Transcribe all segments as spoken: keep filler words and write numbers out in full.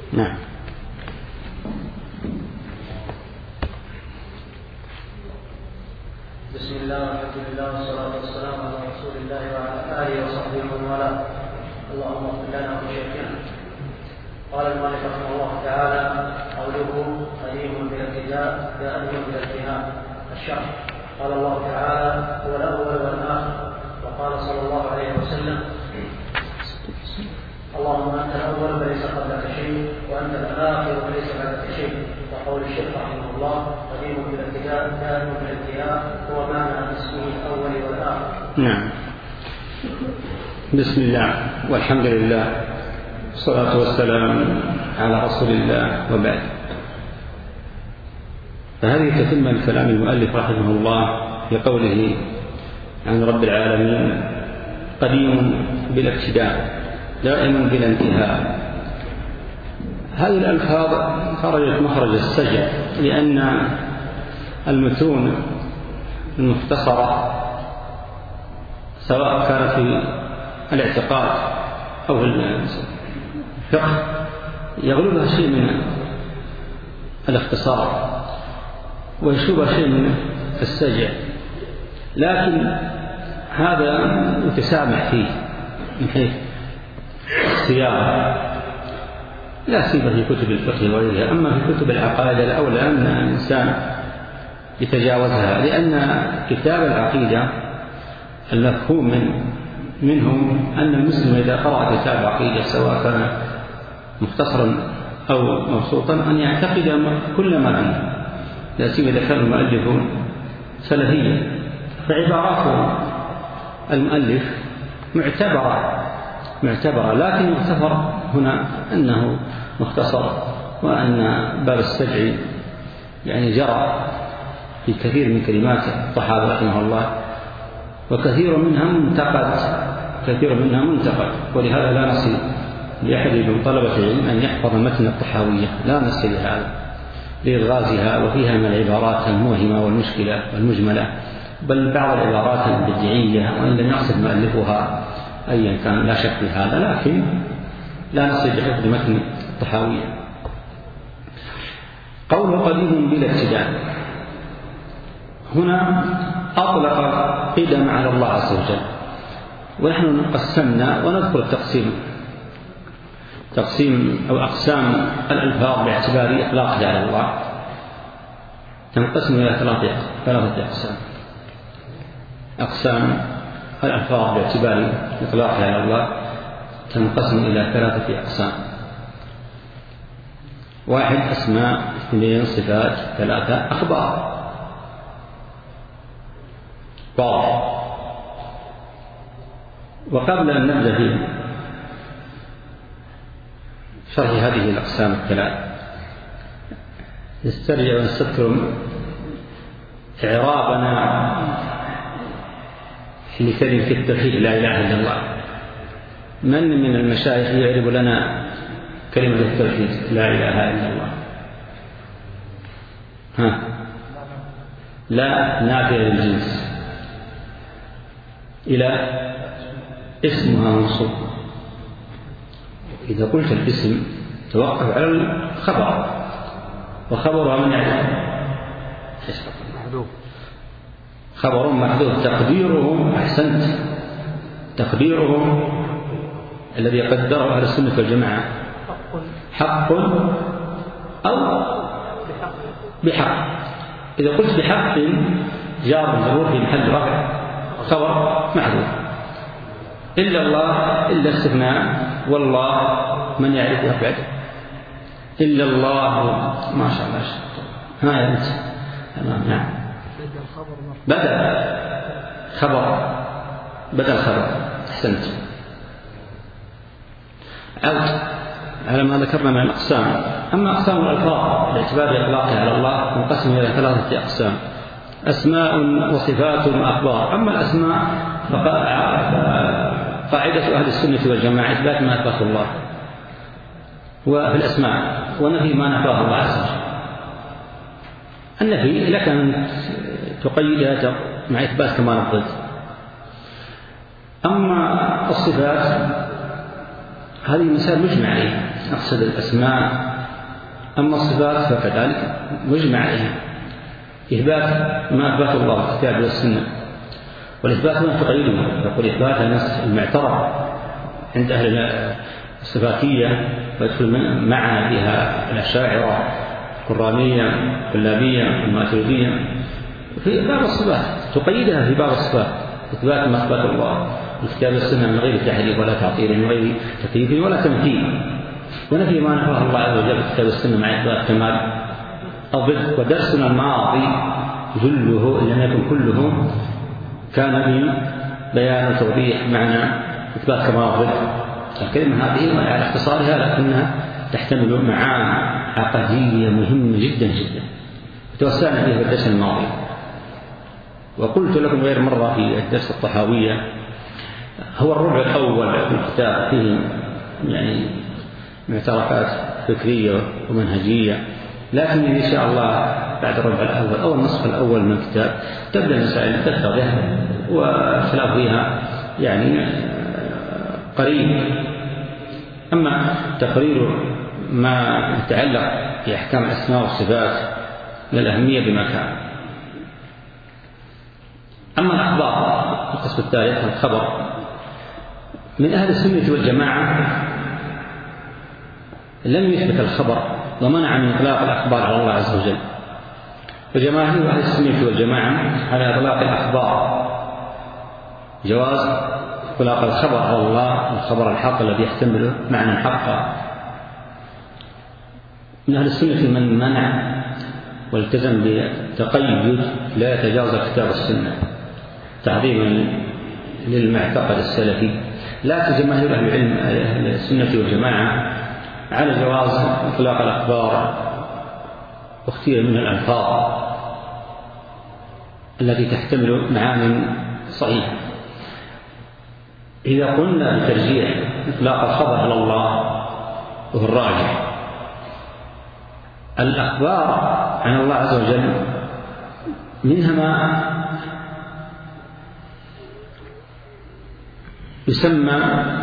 نعم. بسم الله والحمد لله والصلاة والسلام على رسول الله وعلى آله وصحبه ومن والاه. اللهم اغفر لنا وشيخنا. قال المؤلف رحمه الله تعالى: قوله قديم بالابتداء دائم بالانتهاء. الشرح: قال الله تعالى: هو الأول والآخر. وقال صلى الله عليه وسلم: اللهم أنت الأول فليس قبلك شيء، وأنت الآخر فليس بعدك شيء. وقول الشيخ رحمه الله: قديم بالابتداء دائم بالانتهاء، هو معنى اسمه الأول والآخر. نعم. بسم الله والحمد لله والصلاة والسلام على رسول الله، وبعد. فهذه تتم الكلام المؤلف رحمه الله في قوله عن رب العالمين: قديم بالابتداء دائم بالانتهاء. هذه الألفاظ خرجت مخرج السجع، لأن المتون المختصرة سواء كانت في الاعتقاد أو في الفقه يغلبها شيء من الاختصار ويشوبها شيء من السجع، لكن هذا يتسامح فيه من حيث الصياغة، لا سيما في كتب الفقه وغيرها. أما في كتب العقائد الأولى أن الإنسان يتجاوزها، لأن كتاب العقيدة المفهوم من منهم أن المسلم إذا قرأ كتاب عقيدة سواء كان مختصرا أو مبسوطا أن يعتقد كل ما فيه، لا سيما إذا كان المؤلف سلفيا، فعبارات المؤلف معتبرة معتبرة لكن يغتفر هنا أنه مختصر، وأن باب السجع يعني جرى في كثير من كلمات الصحابة رحمه الله، وكثير منها منتقد كثير منها منتقد ولهذا لا نصل لأحد من طلبة العلم أن يحفظ متن الطحاوية، لا نصل لهذا لإلغازها، وفيها من العبارات الموهمة والمشكلة والمجملة، بل بعض العبارات البدعية وإن لم يقصد مؤلفها أيا كان لا شك في هذا، لكن لا نصل لحفظ متن الطحاوية. قول قديم بلا ابتداء هنا أطلق قدم على الله عز وجل، ونحن قسمنا ونذكر التقسيم تقسيم أو أقسام الألفاظ باعتبار إطلاقها على الله، تنقسم إلى ثلاثة أقسام. أقسام الألفاظ باعتبار إطلاقها على الله تنقسم إلى ثلاثة أقسام: واحد أسماء، اثنين صفات، ثلاثة أخبار. واضح. وقبل أن نبدأ في شرح هذه الأقسام الثلاث نسترجع ونستذكر إعرابنا لكلمة التوحيد لا إله إلا الله. من من المشايخ يعرب لنا كلمة التوحيد لا إله إلا الله؟ ها؟ لا نافية للجنس إلى اسمها منصوب. إذا قلت الاسم توقف على الخبر، وخبرها من يعرف؟ خبر محذوف تقديره، أحسنت، تقديره الذي قدره أهل السنة والجماعة حق أو بحق. إذا قلت بحق جار مجرور في محل رفع خبر محذوف. إلا الله إلا استثناء، والله من يعرف أبعد إلا الله. ما شاء الله. ها أنت تمام. نعم. بدل خبر بدل خبر. أحسنت. عود على ما ذكرنا من الأقسام. أما أقسام الألفاظ باعتبار إطلاقها على الله تنقسم إلى ثلاثة أقسام: أسماء وصفات وأخبار. أما الأسماء فقاعدة أهل السنة والجماعة إثبات ما أثبته الله وفي الأسماء، ونفي ما نفاه الله عز وجل. النفي لك أن تقيدها مع إثبات كمال الضد. أما الصفات هذه مسائل مجمع عليها، أقصد الأسماء. أما الصفات فكذلك مجمع عليها، إثبات ما أثبته الله في الكتاب والسنة، والإثبات هنا تقييده، يقول إثبات النص المعترف عند أهل الصفاتية، ويدخل معنا بها الأشاعرة الكرامية الكلابية الماتريدية في باب الصفات، تقيدها في باب الصفات، إثبات ما أثبت الله في الكتاب والسنة من غير تحريف ولا تعطيل، من غير تكييف ولا تمثيل، ونفي ما نفاه الله عز وجل في الكتاب والسنة مع إثبات كمال الضد. ودرسنا الماضي جله إن لم يكن كله كان في بيان وتوضيح معنى إثبات كمال الضد. الكلمة هذه على اختصارها لكنها تحتمل معاني عقدية مهمة جدا جدا، توسعنا فيها في الدرس الماضي. وقلت لكم غير مرة في الدرس الطحاوية هو الربع الأول في الكتاب فيه يعني معتركات فكرية ومنهجية، لكن إن شاء الله بعد الربع الأول أو النصف الأول من الكتاب تبدأ المسائل تتضح والخلاف فيها يعني قريب. أما تقرير ما يتعلق بأحكام الأسماء والصفات للأهمية بمكان. أما الأخبار القسم الثالث الخبر، من أهل السنة والجماعة لم يثبت الخبر ومنع من إطلاق الأخبار على الله عز وجل، وجماهير أهل السنة والجماعة على إطلاق الأخبار، جواز إطلاق الخبر على الله، الخبر الحق الذي يحتمل معنى حقا. من أهل السنة من منع والتزم بتقيد لا يتجاوز الكتاب والسنة تعظيما للمعتقد السلفي، لكن جماهير أهل العلم أهل السنة والجماعة على جواز إطلاق الأخبار واختيار من الألفاظ التي تحتمل معاني صحيحة. إذا قلنا بترجيح إطلاق الخبر على الله وهو الراجح، الأخبار عن الله عز وجل منها ما يسمى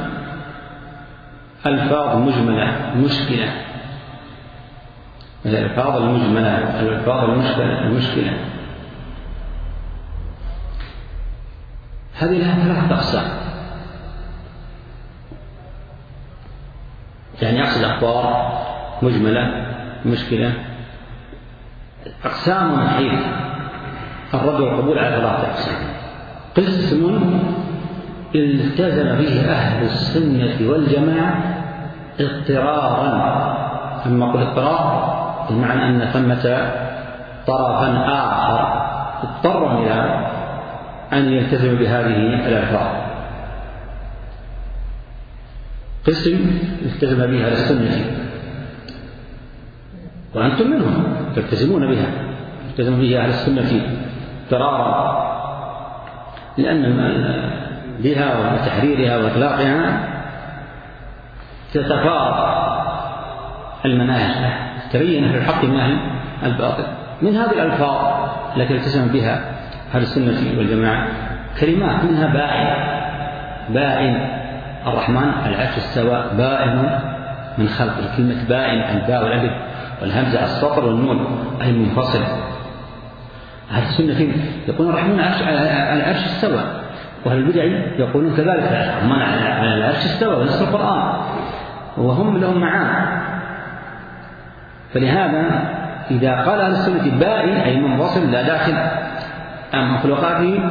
ألفاظ مجملة مشكلة، الألفاظ المجملة الألفاظ المشكلة المشكلة هذه لها ثلاثة أقسام. يعني أقصد أخبار مجملة مشكلة أقسام من حيث الرد والقبول على ثلاثة أقسام. قسم التزم به أهل السنة والجماعة اضطرارا، أما أقول اضطرار بمعنى أن ثمة طرفا آخر اضطر إلى أن يلتزم بهذه الألفاظ. قسم التزم بها أهل السنة وأنتم منهم تلتزمون بها، التزم بها أهل السنة اضطرارا، لأن بها وتحريرها وإطلاقها تتفاوت المناهج، تبين أهل الحق من أهل الباطل. من هذه الألفاظ التي التزم بها أهل السنة والجماعة كلمات منها بائن، بائن الرحمن العرش استوى بائن من خلقه، كلمة بائن الباء والألف والهمزة السطر والنون أي منفصل. أهل السنة يقولون الرحمن على العرش استوى، وأهل البدع يقولون كذلك الرحمن على العرش استوى ونص القرآن، وهم لهم معان. فلهذا إذا قال أهل السنة بائن أي منفصل لا داخل أم مخلوقاته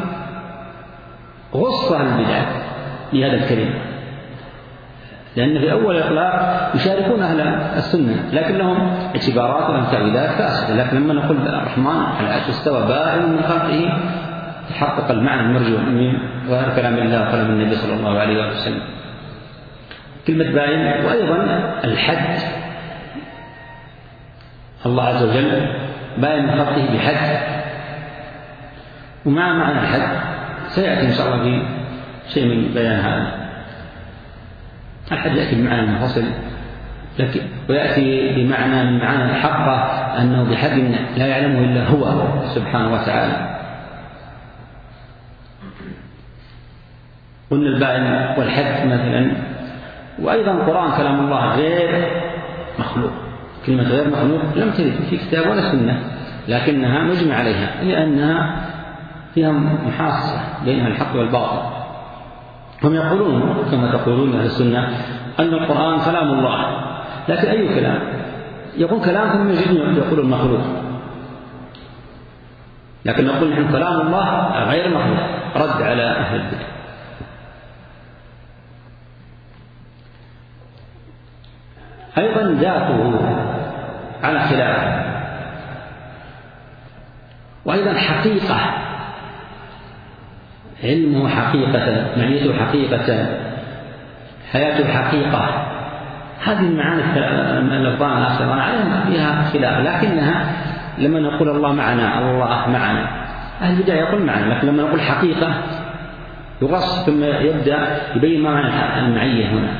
غص أهل البدع بهذا الكلمة، لأن في أول الإطلاق يشاركون أهل السنة لكن لهم اعتبارات ولهم تأويلات فاسدة. لكن لما نقول الرحمن على العرش استوى بائن من خلقه تحقق المعنى المرجو من ظاهر كلام الله وكلام النبي صلى الله عليه وسلم. كلمة بائن. وأيضا الحد، الله عز وجل بائن من خلقه بحد، ومع معنى الحد سيأتي إن شاء الله في شيء من بيان هذا. الحد يأتي بمعنى منفصل ويأتي بمعنى من معنى الحقة أنه بحد لا يعلمه إلا هو سبحانه وتعالى. قلنا البائن والحد مثلا. وأيضا القرآن كلام الله غير مخلوق. كلمة غير مخلوق لم ترد في كتاب ولا سنة، لكنها مجمع عليها لأنها فيها محاصة بين الحق والباطل. هم يقولون كما تقولون أهل السنة أن القرآن كلام الله، لكن أي كلام؟ يقول كلام ثم يجدون يقولون مخلوق، لكن نقول نحن كلام الله غير مخلوق، رد على أهل البدع. أيضا ذاته على خلاف، وأيضا حقيقة، علمه حقيقة، معيته حقيقة، حياته حقيقة. هذه المعاني اللفظان الآخران عليهم فيها خلاف، لكنها لما نقول الله معنا الله معنا أهل البدع يقول معنا، لكن لما نقول حقيقة يغص ثم يبدأ يبين ما معنى المعية هنا.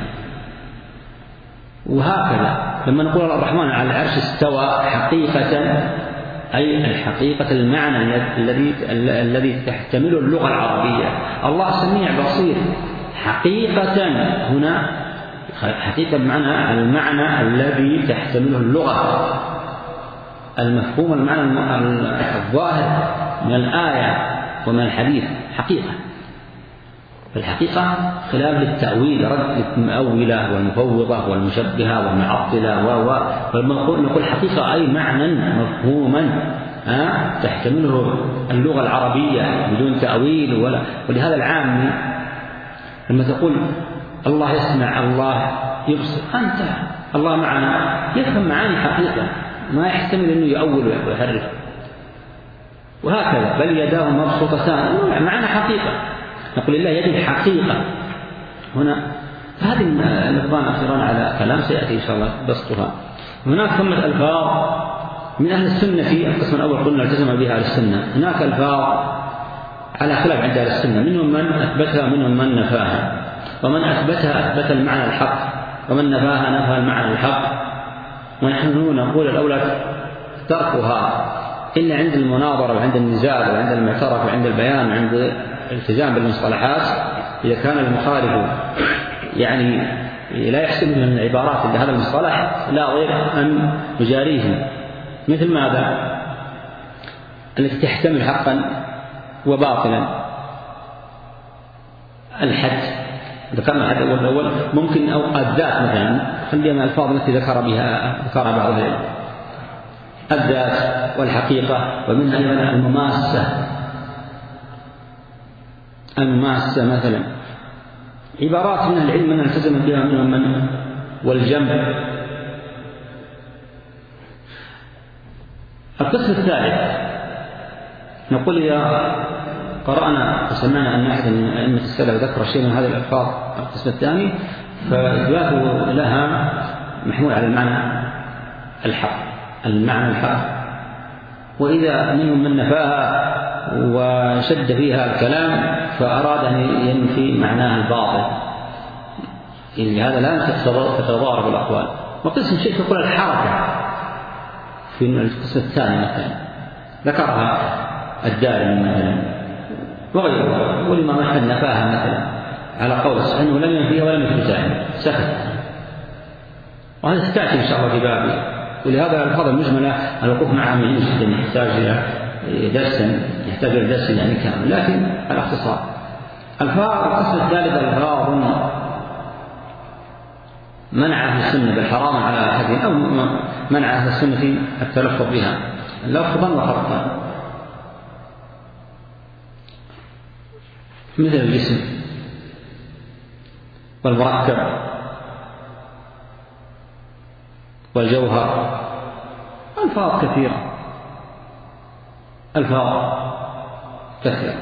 وهكذا لما نقول الرحمن على العرش استوى حقيقة، أي الحقيقة المعنى الذي الذي تحتمله اللغة العربية. الله سميع بصير حقيقة، هنا حقيقة بمعنى المعنى الذي تحتمله اللغة المفهوم، المعنى الظاهر من الآية ومن الحديث حقيقة. الحقيقة خلاف للتأويل، رد المؤولة والمفوضة والمشبهة والمعطلة و فنقول نقول حقيقة أي معنى مفهوما تحتمله اللغة العربية بدون تأويل ولا. ولهذا العام لما تقول الله يسمع الله يبصر، أنت الله معنا يفهم معاني حقيقة، ما يحتمل أنه يؤول ويحرف. وهكذا بل يداه مبسوطتان معنا حقيقة، نقول الله يد حقيقة هنا. فهذه اللفظان أخيران على كلام سيأتي إن شاء الله بسطها. هناك ثمة ألفاظ من أهل السنة في القسم الأول قلنا التزم بها أهل السنة. هناك ألفاظ على خلاف عند أهل السنة، منهم من أثبتها ومنهم من نفاها. ومن أثبتها أثبت المعنى الحق، ومن نفاها نفى المعنى الحق. ونحن نقول الأولى تركها إلا عند المناظرة وعند النزاع وعند المعترف وعند البيان وعند الالتزام بالمصطلحات. إذا كان المخالف يعني لا يحسن من العبارات إلا هذا المصطلح لا غير أن نجاريه. مثل ماذا؟ التي تحتمل حقا وباطلا. الحد ذكرنا الحد الأول الأول ممكن أو الذات مثلا، خلينا من الألفاظ التي ذكر بها ذكرها بعض العلم، الذات والحقيقة، ومنها أيضا المماسة. المماسة مثلا عبارات من العلم من التزم بها منهم من والجنب. القسم الثالث نقول إذا قرأنا وسمعنا أن أحد من أئمة السلف ذكر شيء من هذه الألفاظ القسم الثاني فإثباته لها محمول على المعنى الحق، المعنى الحق. وإذا منهم من نفاها وشد فيها الكلام فأراد أن ينفي معناها الباطل، إن هذا لا تتضارب الأقوال. وقسم شيء يقول الحركة في القسم الثاني مثلا ذكرها الدارمي مثلا وغيره، والإمام أحمد نفاها مثلا على قول أنه لم ينفيها ولم يثبتها، سكت. وهذا ستأتي إن شاء الله في بابه. ولهذا الألفاظ المجملة الوقوف معها مهم جدا، يحتاج إلى درس يحتاج إلى درس يعني كامل، لكن على اختصار. الفاظ القسم الثالث الفاظ منع أهل السنة بالحرام على أحدهم أو منع أهل السنة في التلفظ بها لفظا وخطا، مثل الجسم والمركب والجوهر. ألفاظ كثيرة، ألفاظ كثيرة.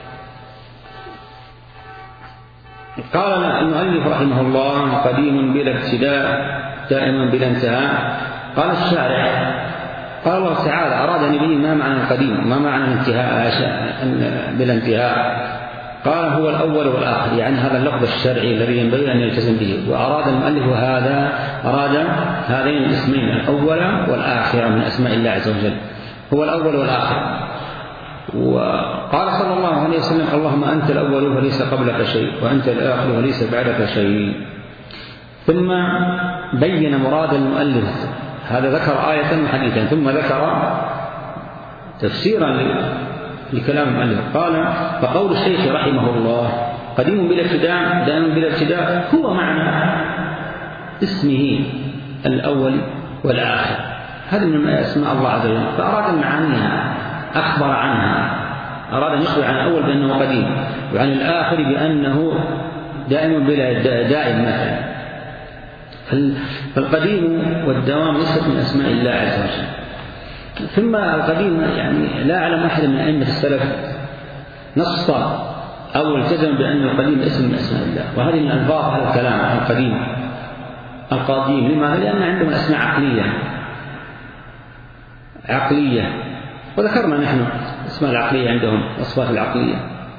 قال المؤلف رحمه الله قديم بلا ابتداء دائم بلا انتهاء. قال الشارع قال الله تعالى أراد أن يبين ما معنى القديم وما معنى الانتهاء بلا انتهاء. قال هو الأول والآخر، يعني هذا اللفظ الشرعي الذي ينبغي أن يلتزم به. وأراد المؤلف هذا أراد هذين الاسمين الأول والآخر من أسماء الله عز وجل، هو الأول والآخر. وقال صلى الله عليه وسلم اللهم أنت الأول وليس قبلك شيء، وأنت الآخر وليس بعدك شيء. ثم بين مراد المؤلف، هذا ذكر آية وحديثا ثم ذكر تفسيرا لكلام المؤلف. قال: فقول الشيخ رحمه الله قديم بلا ابتداء دائم بلا ابتداء هو معنى اسمه الأول والآخر، هذا من أسماء الله عز وجل، فأراد معانيها، أخبر عنها، أراد أن يخبر عن الأول بأنه قديم وعن الآخر بأنه دائم بلا دائم مثلا. فالقديم والدوام ليست من أسماء الله عز وجل. ثم القديم يعني لا أعلم أحد من أئمة السلف نص أو التزم بأن القديم اسم من أسماء الله، وهذه من ألفاظ هذا الكلام القديم القديم. لماذا؟ لأن عندهم أسماء عقلية عقلية وذكرنا نحن أسماء العقلية عندهم والصفات العقلية.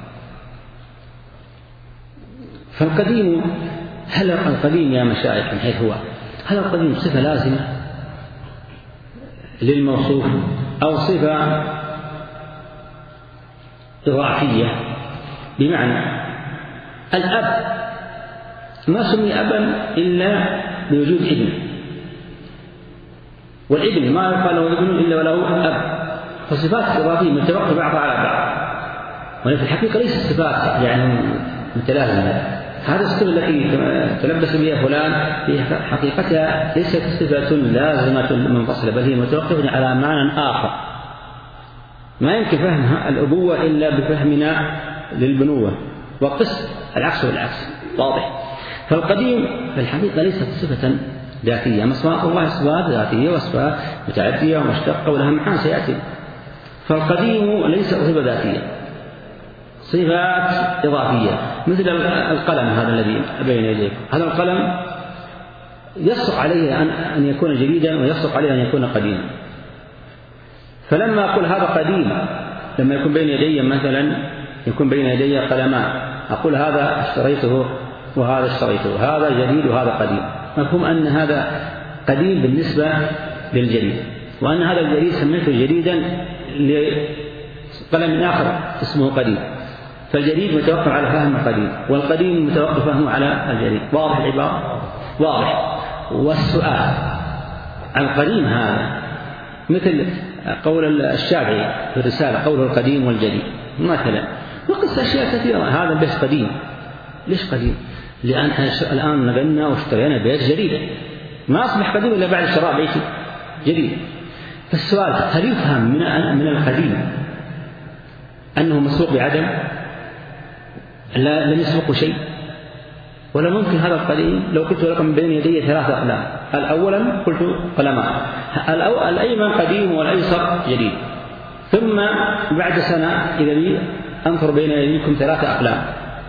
فالقديم، هل القديم يا مشايخ من حيث هو، هل القديم صفة لازمة للموصوف أو صفة إضافية؟ بمعنى الأب ما سمي أبا إلا بوجود ابن، والابن ما يقال له ابن إلا وله أب، فالصفات الإضافية متوقفة بعضها على بعض، وفي الحقيقة ليست صفات يعني متلازمة. هذا الصفة التي تلبس بها فلان في حقيقتها ليست صفة لازمة منفصلة، بل هي متوقفة على معنى آخر. ما يمكن فهم الأبوة إلا بفهمنا للبنوة، وقس العكس والعكس واضح. فالقديم في الحقيقة ليست صفة ذاتية، أما أسماء الله صفات ذاتية وصفات متعدية ومشتقة ولها معاني سيأتي. فالقديم ليس صفة ذاتية، صفات إضافية، مثل القلم هذا الذي بين يديك، هذا القلم يصدق عليه أن يكون جديدا ويصدق عليه أن يكون قديما. فلما أقول هذا قديم، لما يكون بين يدي مثلا يكون بين يدي قلمان، أقول هذا اشتريته وهذا اشتريته، هذا جديد وهذا قديم، مفهوم أن هذا قديم بالنسبة للجديد، وأن هذا الجديد سميته جديدا لقلم آخر اسمه قديم. فالجديد متوقف على فهم القديم، والقديم متوقف فهمه على الجديد. واضح العبارة؟ واضح. والسؤال عن القديم هذا مثل قول الشافعي في الرسالة قوله القديم والجديد مثلا، وقس أشياء كثيرة. هذا البيت قديم، ليش قديم؟ لأن الآن نبنى واشترينا بيت جديد، ما أصبح قديم إلا بعد شراء بيت جديد. فالسؤال هل يفهم من من القديم أنه مسبوق بعدم؟ لا، لم يسبقه شيء. ولا ممكن هذا القديم لو قلت لكم بين يدي ثلاثة أقلام، الأولا قلت قلمان، الأيمن قديم والأيسر جديد، ثم بعد سنة إذا لي أنظر بين يديكم ثلاثة أقلام،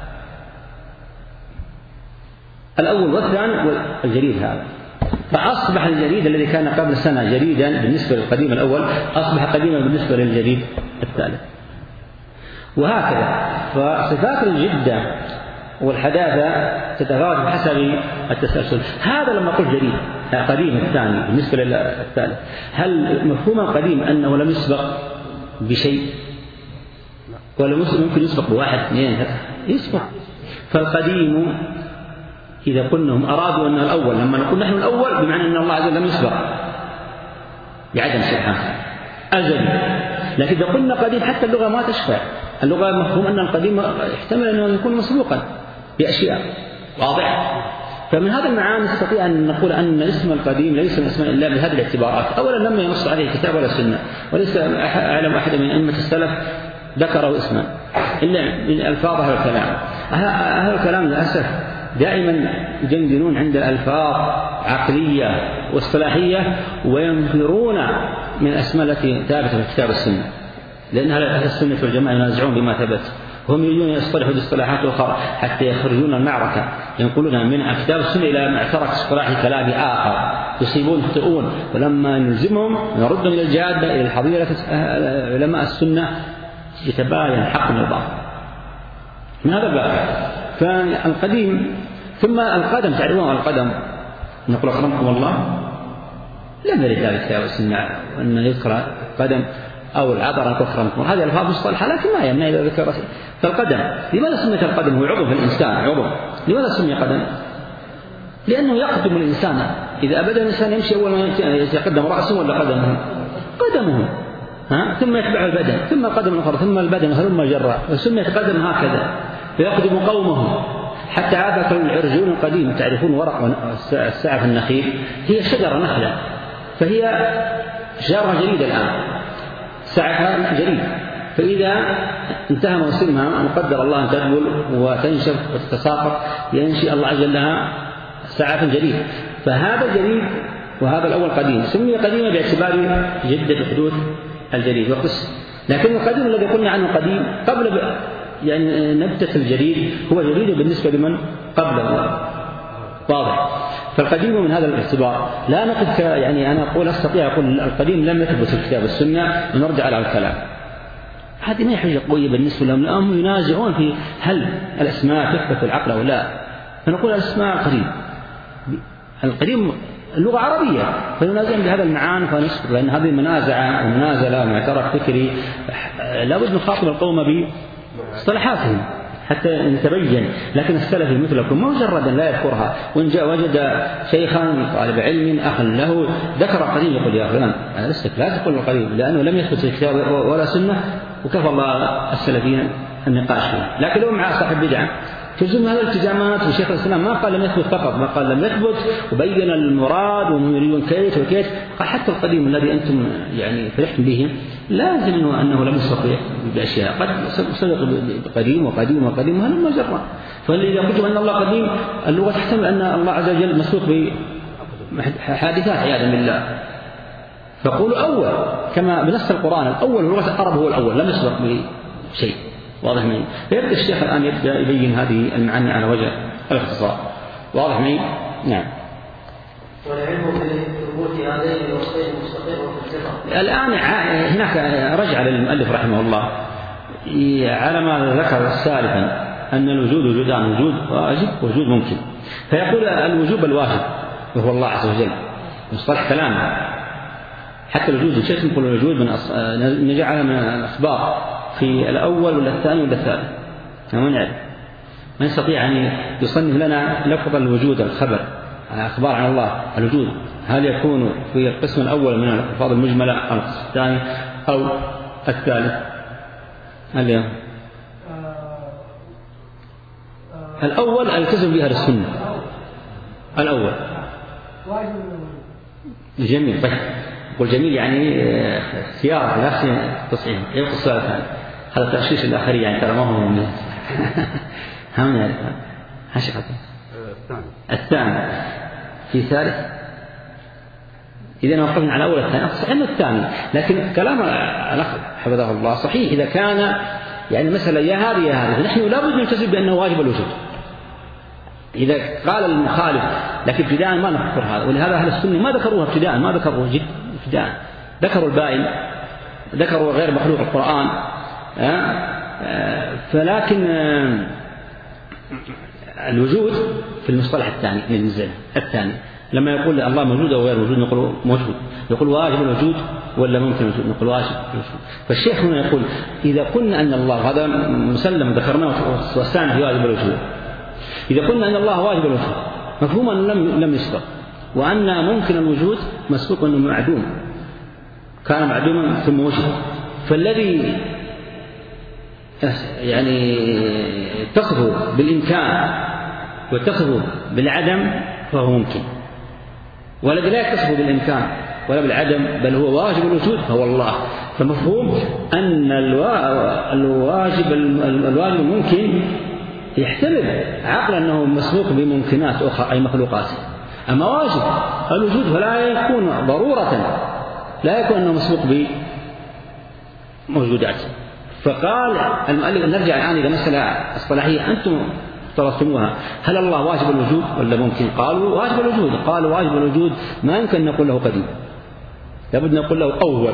الأول والثاني والجديد هذا، فأصبح الجديد الذي كان قبل سنة جديدا بالنسبة للقديم الأول أصبح قديما بالنسبة للجديد الثالث، وهكذا. فصفات الجدة والحداثة تتفاوت بحسب التسلسل. هذا لما قلت جديد قديم الثاني بالنسبة للثالث، هل مفهوم القديم أنه لم يسبق بشيء؟ ولا ممكن يسبق بواحد اثنين؟ يسبق. فالقديم إذا قلنا هم أرادوا أن الأول، لما نقول نحن الأول بمعنى أن الله عز وجل لم يسبق بعدم سبحانه أزل. لكن إذا قلنا قديم حتى اللغة ما تشفع، اللغة مفهوم أن القديم يحتمل أنه يكون مسبوقا بأشياء واضح. فمن هذا المعاني نستطيع أن نقول أن اسم القديم ليس من أسماء الله بهذه الاعتبارات. أولا لم ينص عليه كتاب ولا سنة، وليس أعلم أحد من أئمة السلف ذكروا اسما إلا من ألفاظ هذا الكلام. هذا الكلام للأسف دائما يجندنون عند الألفاظ عقلية واصطلاحية وينفرون من الأسماء التي ثابتة في كتاب السنة، لأن أهل السنة والجماعة ينازعون بما ثبت، وهم يريدون يصطلحوا باصطلاحات أخرى حتى يخرجون المعركة، ينقلون من كتاب السنة إلى معترك اصطلاحي كلامي آخر، يصيبون يخطئون. ولما نلزمهم نردهم إلى الجادة إلى الحضيرة علماء السنة يتباين الحق من الباطل. من هذا الباب فالقديم. ثم القدم، تعرفون القدم نقول أكرمكم الله، لم يرد ذلك كتاب السنة أن يذكر قدم أو العبر أكرمكم، هذه الألفاظ مصطلحة لكن ما يمنع إذا ذكر. فالقدم لماذا سميت القدم؟ هو عضو في الإنسان، عضو، لماذا سمي قدم؟ لأنه يقدم الإنسان، إذا أبدا الإنسان يمشي أول ما يتقدم رأسه ولا قدمه؟ قدمه، ها؟ ثم يتبع البدن، ثم القدم الأخرى، ثم البدن، ثم الجراح، ثم يتقدم هكذا فيقدم قومه حتى عاد العرجون القديم. تعرفون ورق السعف النخيل هي شجرة نخلة، فهي شجرة جديدة الآن، سعفها جديد، فإذا انتهى موسمها مقدر الله أن تذبل وتنشف وتتساقط ينشئ الله عز وجل لها سعف جديد. فهذا الجديد وهذا الأول قديم، سمي قديما باعتبار جدة حدوث الجديد وقص. لكن القديم الذي قلنا عنه قديم قبل يعني نبتة الجديد هو جديد بالنسبة لمن قبله، واضح؟ فالقديم من هذا الاعتبار لا نقف، يعني أنا أقول أستطيع أقول القديم لم يثبت في الكتاب والسنة ونرجع على الكلام، هذه ما هي حجة قوية بالنسبة لهم، لأنهم ينازعون في هل الأسماء تثبت العقل أو لا. فنقول الأسماء قديم، القديم اللغة عربية، فينازعون بهذا المعاني فنسكت، لأن هذه منازعة ومنازلة ومعترف فكري، لابد نخاطب القوم بمصطلحاتهم حتى نتبين. لكن السلفي مثلكم مجردا لا يذكرها، وإن جاء وجد شيخا طالب علم أخا له ذكر قديم يقول يا فلان أنا لست لا تقول القديم لأنه لم يثبت في الكتاب ولا سنة، وكفى الله السلفيين النقاش فيه. لكن لو مع صاحب بدعة تلزم هذه الالتزامات، وشيخ الإسلام ما قال لم يثبت فقط، ما قال لم يثبت وبين المراد وهم يريدون كيف وكيف، قال حتى القديم الذي أنتم يعني فرحتم به لازم أنه, أنه لم يستطيع بأشياء، قد صدق بقديم وقديم وقديم وهذا مجرد. فإذا قلتم أن الله قديم اللغة تحتمل أن الله عز وجل مسوق بحادثات عياذا بالله، فقولوا أول كما بنص القرآن الأول لغة العرب هو الأول لم يسبق بشيء، واضح معي؟ فيبدأ الشيخ الآن يبدأ يبين هذه المعاني على وجه الاختصار، واضح معي؟ نعم. والعلم بثبوت هذين الوصفين مستقر في الثقة. الآن هناك رجع للمؤلف رحمه الله على ما ذكر سالفا أن الوجود وجودان، وجود واجب ووجود ممكن، فيقول الوجوب الواجب وهو الله عز وجل مصطلح كلامه، حتى الوجود الشيخ يقول الوجود من أص... نجعلها من الأسباب في الأول ولا الثاني ولا الثالث، ما نعرف، ما يستطيع أن يصنف لنا لفظ الوجود الخبر أخبار عن الله الوجود، هل يكون في القسم الأول من الألفاظ المجملة أو القسم الثاني أو الثالث؟ هل الأول التزم بها السنة الأول جميل. طيب يقول جميل يعني اختيار لا تصحيح يبقى السؤال الثاني، هذا تغشيش الآخرين يعني ترى ما هو من هم نعرف هاش خطأ الثاني الثاني في ثالث، إذا وقفنا على أول الثاني صحيح إنه الثاني، لكن كلام الأخ حفظه الله صحيح إذا كان يعني مثلا يا هذه يا هذه، نحن لابد نلتزم بأنه واجب الوجود إذا قال المخالف، لكن ابتداء ما نذكر هذا، ولهذا أهل السنة ما ذكروها ابتداء، ما ذكروا جد ابتداء، ذكروا البائن، ذكروا غير مخلوق القرآن، فلكن الوجود في المصطلح الثاني ننزل الثاني لما يقول الله موجود أو غير موجود نقول موجود، يقول واجب الوجود ولا ممكن الوجود نقول واجب الوجود. فالشيخ هنا يقول إذا قلنا أن الله هذا مسلم ذكرناه والثاني في واجب الوجود، إذا قلنا أن الله واجب الوجود مفهوم أنه لم لم يسبق، وأن ممكن الوجود مسبوق أنه معدوم كان معدوما ثم وجد، فالذي يعني تصفه بالإمكان وتصفه بالعدم فهو ممكن، والذي لا يتصف بالإمكان ولا بالعدم بل هو واجب الوجود فهو الله. فمفهوم أن الواجب الواجب الممكن يحتمل عقلا أنه مسبوق بممكنات أخرى أي مخلوقات، أما واجب الوجود فلا يكون ضرورة لا يكون أنه مسبوق بموجودات. فقال المؤلف نرجع الآن إلى مسألة اصطلاحية أنتم طرفتموها، هل الله واجب الوجود ولا ممكن؟ قالوا واجب الوجود، قالوا واجب الوجود ما يمكن نقول له قديم، لابد نقول له أول.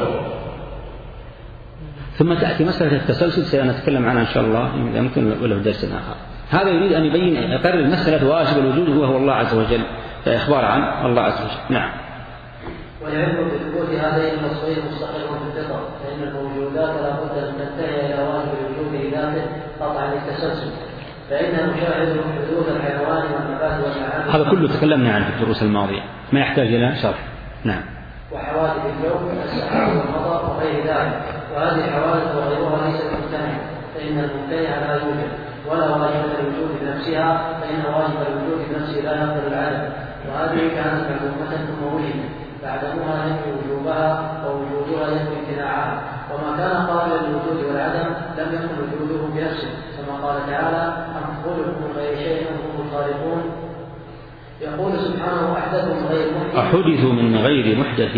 ثم تأتي مسألة التسلسل سنتكلم عنها إن شاء الله يمكن ولا في درس آخر. هذا يريد أن يبين يقرر مسألة واجب الوجود وهو الله عز وجل، إخبار عن الله عز وجل. نعم. والعلم بثبوت هذين النصين مستقر في الفطر، فإن الموجودات لا بد أن تنتهي إلى واجب الوجود لذاته قطعا التسلسل، فإن نشاهد حدوث الحيوان والنبات والمعادن. هذا كله تكلمنا عنه في الدروس الماضية، ما يحتاج إلى شرح. نعم. وحوادث الجو السحاب والمطر وغير ذلك، وهذه الحوادث وغيرها ليست ممتنعة، فإن الممتنع لا يوجد، ولا واجب الوجود بنفسها، فإن واجب الوجود بنفسه لا يقبل العدم، وهذه كانت معلومة ثم وجدت، فعدمها ينفي وجوبها ووجودها ينفي امتناعها، وما كان قابلا للوجود والعدم لم يكن وجوده بنفسه، كما قال تعالى: أم خلقوا من غير شيء هم الخالقون. يقول سبحانه: أحدثوا من غير محدث. أحدثوا من غير محدث.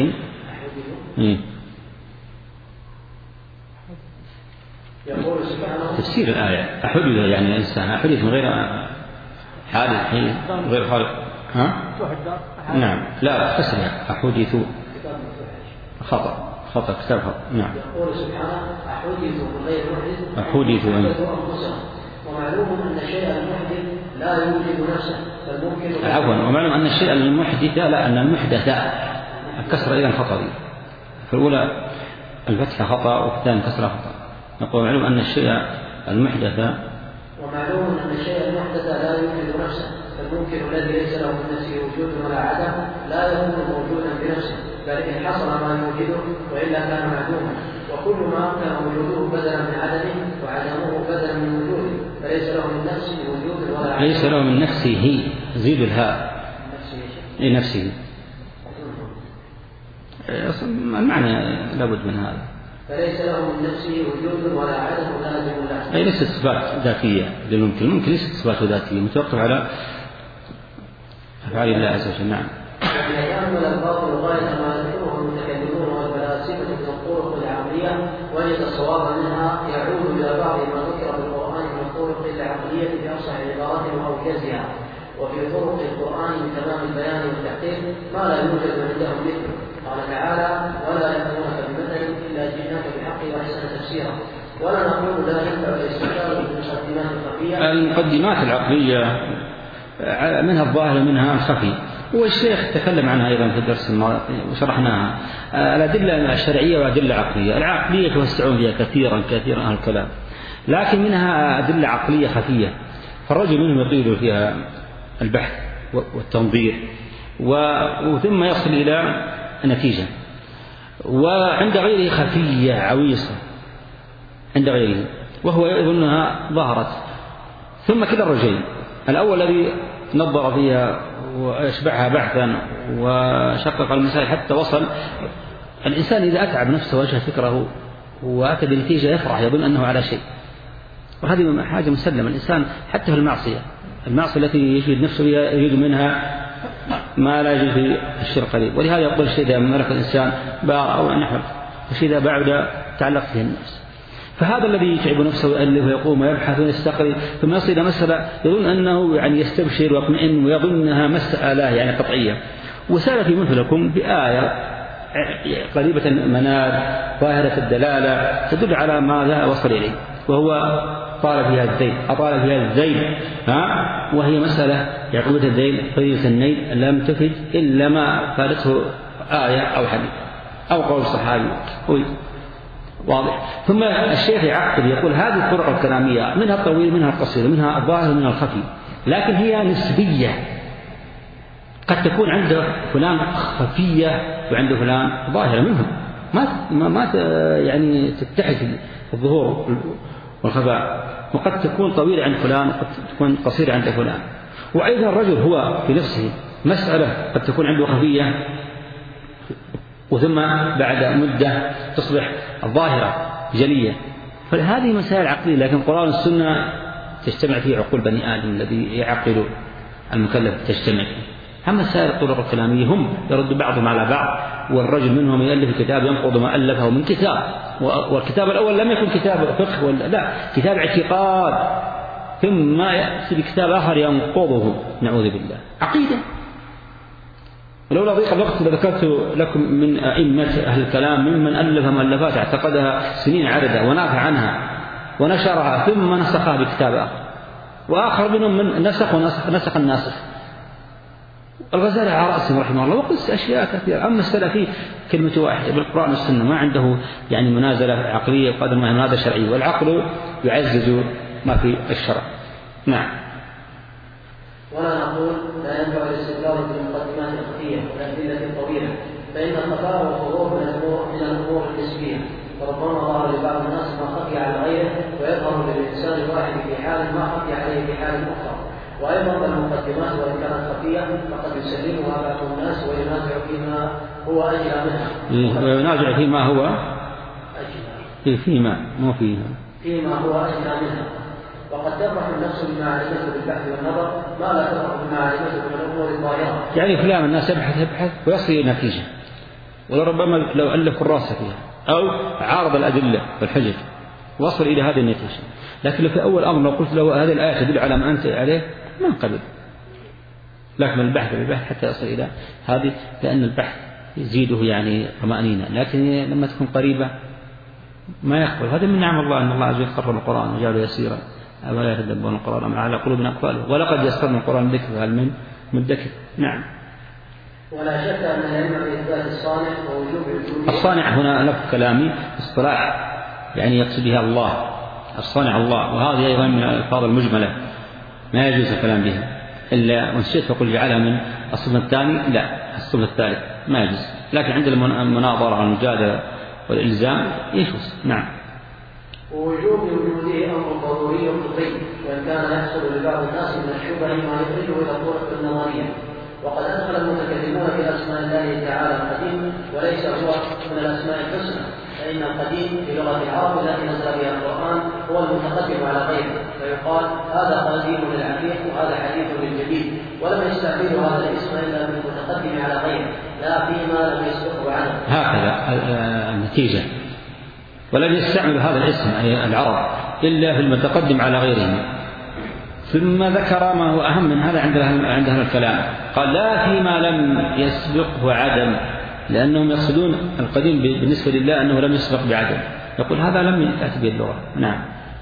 يقول سبحانه تفسير الآية: أحدث يعني الإنسان أحدث من غير حادث غير خالق. ها؟ نعم. لا تفسيرها أحدثوا خطأ خطأ كتاب خطأ. نعم. يقول سبحانه: أحدثوا من غير محدث. أحدثوا أنفسهم. ومعلوم أن الشيء المحدث لا يوجد نفسه، بل ممكن. عفوا، ومعلوم أن الشيء المحدث لا أن المحدث الكسر إلى خطأ، فالأولى الفتحة خطأ والثاني كسر خطأ. نقول معلوم أن الشيء المحدث. ومعلوم أن الشيء المحدث لا يوجد نفسه، فالممكن الذي ليس له من نفسه وجود ولا عدم لا يكون موجودا بنفسه، بل إن حصل ما يوجده وإلا كان معدوما، وكل ما كان وجوده بدلا من عدمه وعدمه بدلا من وجوده، فليس له من نفسه وجود ولا عدم. ليس له من نفسه، زيد الهاء لنفسه. المعنى لابد من هذا. فليس له من نفسه وجود ولا عدم لازم له. أي ليست صفات ذاتية للممكن، ممكن ليست صفات ذاتية، متوقف على أفعال الله عز وجل. نعم. يأمل الباطل غاية ما يذكره المتكلمون والفلاسفة من الطرق العقلية، وجد الصواب منها يعود إلى بعض ما ذكر في القرآن من الطرق العقلية بأفصح عبارات وأوجزها، وفي طرق القرآن بتمام البيان والتحقيق ما لا يوجد عندهم مثله. قال تعالى: ولا يأتونك بمثل إلا جئناك بالحق وأحسن تفسيرا. ولا نقول لا ينفع الاستشارة بالمقدمات الخفية. المقدمات العقلية منها الظاهر ومنها الخفي، والشيخ تكلم عنها أيضا في الدرس الماضي وشرحناها. الأدلة الشرعية وأدلة عقلية. العقلية توسعون فيها كثيرا كثيرا أهل الكلام، لكن منها أدلة عقلية خفية، فالرجل منهم يطيل فيها البحث والتنظير وثم يصل إلى نتيجة، وعند غيره خفية عويصة عند غيره، وهو يظنها ظهرت. ثم كلا الرجل الأول الذي نظر فيها وأشبعها بحثا وشقق المسائل حتى وصل. الإنسان إذا أتعب نفسه وجه فكره وأتى بنتيجة يفرح، يظن أنه على شيء، وهذه حاجة مسلمة. الإنسان حتى في المعصية المعصية التي يجد نفسه يريد منها ما لا يجد في الشرك قريب، ولهذا يقول الشيء إذا ملك الإنسان باع أو نحو الشيء إذا بعد تعلق فيه النفس. فهذا الذي يتعب نفسه ويألف ويقوم ويبحث ويستقري ثم يصل إلى مسألة يظن أنه يعني يستبشر ويطمئن ويظنها مسألة يعني قطعية. وسال في مثلكم بآية قريبة المنال ظاهرة الدلالة تدل على ماذا وصل إليه، وهو طال فيها الذيل أطال فيها الذيل ها وهي مسألة يعقوبة الذيل قريبة النيل لم تفد إلا ما فارته آية أو حديث أو قول صحابي واضح. ثم الشيخ يعقب يقول هذه الطرق الكلامية منها الطويل منها القصير منها الظاهر منها الخفي، لكن هي نسبية، قد تكون عند فلان خفية وعند فلان ظاهرة منهم، ما ما يعني تتحد الظهور والخفاء، وقد تكون طويلة عند فلان وقد تكون قصيرة عند فلان. وأيضا الرجل هو في نفسه مسألة قد تكون عنده خفية وثم بعد مدة تصبح الظاهرة جلية، فهذه مسائل عقلية، لكن القرآن والسنة تجتمع فيه عقول بني آدم الذي يعقل المكلف تجتمع فيه. أما سائر الطرق الكلامية هم يرد بعضهم على بعض، والرجل منهم يألف كتاب ينقض ما ألفه من كتاب، والكتاب الأول لم يكن كتاب فقه ولا لا كتاب اعتقاد، ثم يأتي بكتاب آخر ينقضه نعوذ بالله عقيدة. ولولا ضيق الوقت لذكرت لكم من أئمة أهل الكلام ممن ألف مؤلفات اعتقدها سنين عددة ونافع عنها ونشرها ثم نسخها بكتاب آخر، وآخر منهم من نسخ ونسخ نسخ الناسخ. الغزالي على رأسه رحمه الله وقص أشياء كثيرة. أما السلفي كلمة واحدة بالقرآن والسنة، ما عنده يعني منازلة عقلية قدر ما هي منازلة شرعية، والعقل يعزز ما في الشرع. نعم. ولا نقول لا ينفع الاستدلال بالمقدمات الخفية والأدلة الطويلة، فإن الخفاء والظهور من الأمور من الأمور النسبية، فربما ظهر لبعض الناس ما خفي على غيره ويظهر للإنسان الواحد في حال ما خفي عليه في حال أخرى. وأيضا المقدمات وإن كانت خفية فقد يسلمها بعض الناس وينازع فيما هو أجلى منها. وينازع فيما هو أجلى فيما مو فيما فيما هو أجلى منها. وقد تفرح النفس بما علمته بالبحث والنظر ما لا تفرح بما علمته من الأمور الظاهرة. يعني فلان الناس يبحث يبحث ويصل إلى نتيجة، ولربما لو ألف كراسة فيها أو عارض الأدلة والحجج وصل إلى هذه النتيجة، لكن في أول أمر لو قلت له هذه الآية تدل على ما أنت عليه ما قبل. لكن البحث بالبحث حتى يصل إلى هذه، لأن البحث يزيده يعني طمأنينة، لكن لما تكون قريبة ما يقبل. هذا من نعم الله أن الله عز وجل قرر القرآن وجعله يسيرا أولا يتدبرون القرآن أم على قلوب أقفالها، ولقد يسرنا القرآن ذكر هل من مدكر. نعم. ولا شك أن العلم بإثبات الصانع ووجوب الوجود. الصانع هنا لف كلامي اصطلاح يعني يقصد بها الله، الصانع الله، وهذه أيضا من الألفاظ المجملة ما يجوز الكلام بها إلا وإن شئت فقل جعلها من الصفة الثاني، لا الصفة الثالث ما يجوز، لكن عند المناظرة والمجادلة والإلزام يجوز. نعم. ووجوب وجوده أمر ضروري فطري، وإن كان يحصل لبعض الناس من الشبه ما يخرجه إلى الطرق النظرية. وقد أدخل المتكلمون في أسماء الله تعالى القديم وليس هو من الأسماء الحسنى، فإن القديم في لغة العرب التي نزل بها القرآن هو المتقدم على غيره، فيقال هذا قديم للعتيق وهذا حديث للجديد، ولم يستعملوا هذا الاسم إلا من المتقدم على غيره لا فيما لم يسبقه عنه. هكذا النتيجة، ولم يستعمل هذا الاسم أي العرب إلا في المتقدم على غيره. ثم ذكر ما هو أهم من هذا عند أهل الكلام، قال لا فيما لم يسبقه عدم، لأنهم يقصدون القديم بالنسبة لله أنه لم يسبق بعدم، يقول هذا لم يأتي به اللغة. نعم.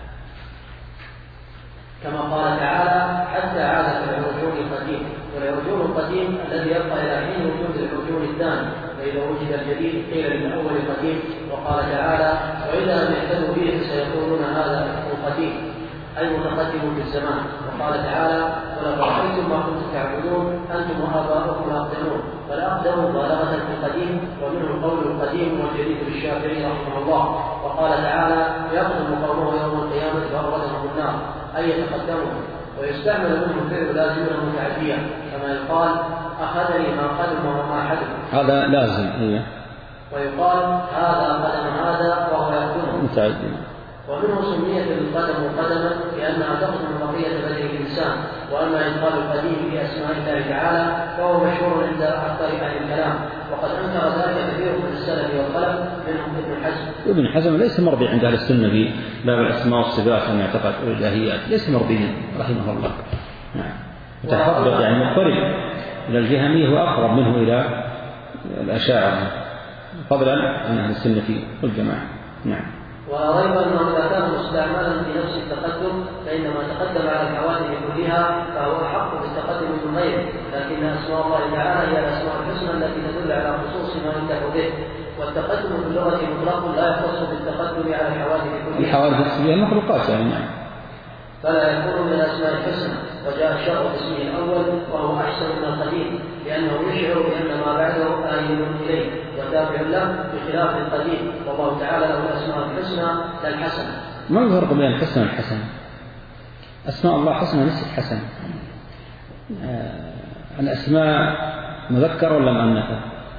كما قال تعالى حتى عاد في العرجون القديم، والعرجون القديم الذي يبقى إلى حين وجود العرجون الثاني، فإذا وجد الجديد قيل للأول قديم. وقال تعالى وإذا لم يهتدوا به فسيقولون هذا قديم أي متقدم في الزمان. وقال تعالى ولقد رأيتم ما كنتم تعبدون أنتم وآباؤكم الأقدمون، فالأقدم مبالغة في القديم، ومنه قول القديم والجديد للشافعي رحمه الله. وقال تعالى يقدم قومه يوم القيامة فأوردهم النار أي يتقدمهم، ويستعمل منه فعل لازما متعديا كما يقال أخذني ما قدم وما حدث، هذا لازم إيه. ويقال هذا قدم هذا وهو يقدمه متعدي. ومنه سميت القدم قدما لأنها تقدم بقية بدن الإنسان. وأما إدخال القديم في أسماء الله تعالى فهو مشهور عند أكثر أهل الكلام، وقد أنكر ذلك كثير من السلف والخلف منهم ابن حزم. ابن حزم ليس مرضي عند أهل السنة في باب الأسماء والصفات وما يعتقد الإلهيات، ليس مرضيا رحمه الله. نعم. متحضر يعني مضطرب إلى الجهمية وأقرب منه إلى الأشاعرة فضلا عن أهل السنة والجماعة. نعم. ولا ريب أنه إذا كان مستعملا في نفس التقدم فإن ما تقدم على الحوادث كلها فهو أحق بالتقدم من غيره، لكن أسماء الله تعالى هي الأسماء الحسنى التي تدل على خصوص ما ينتهى به، والتقدم في اللغة مطلق لا يختص بالتقدم على الحوادث كلها. الحوادث هي مخلوقات يعني. نعم. فلا يكون من الأسماء الحسنى. وجاء الشرع باسمه الأول وهو أحسن من القديم لأنه يشعر بأن ما بعده آيل إليه وتابع له بخلاف القديم، والله تعالى له الأسماء الحسنى لا الحسنة. ما الفرق بين الحسنى والحسنة؟ أسماء الله حسنى ليست حسنة. آه الأسماء مذكر ولا مؤنثة؟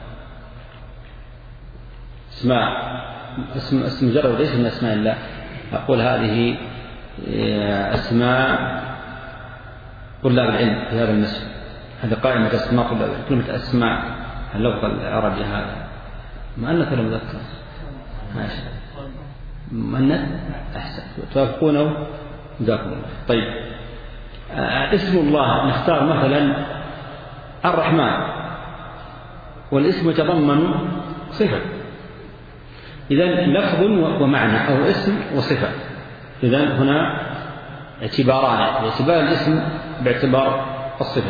اسماء اسم اسم مجرد ليس من أسماء الله. أقول هذه أسماء طلاب العلم في هذا المسجد، هذه قائمة أسماء طلاب العلم. كلمة أسماء اللفظ العربي هذا مؤنث ولا مذكر؟ ماشي مؤنث أحسن توافقونه جزاكم الله. طيب آه اسم الله نختار مثلا الرحمن، والاسم يتضمن صفة، إذن لفظ ومعنى أو اسم وصفة. إذن هنا اعتباران، باعتبار الاسم باعتبار الصفة.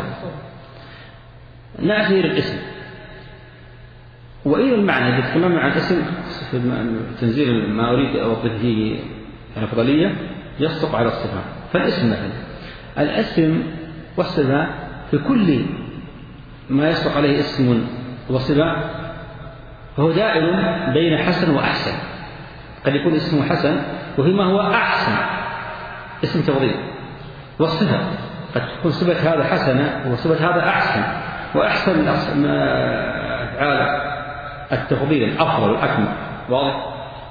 نأتي إلى الاسم وإلى المعنى. إذا تكلمنا عن الاسم تنزيل ما أريد أوضح فيه الأفضلية يصدق على الصفة. فالاسم مثلا الاسم والصفة في كل ما يسبق عليه اسم وصفة فهو دائر بين حسن وأحسن. قد يكون اسمه حسن وفيما هو أحسن اسم تفضيل، والصفة قد تكون صفة هذا حسنة وصفة هذا أحسن، وأحسن أفعال التفضيل الأفضل الأكمل. واضح؟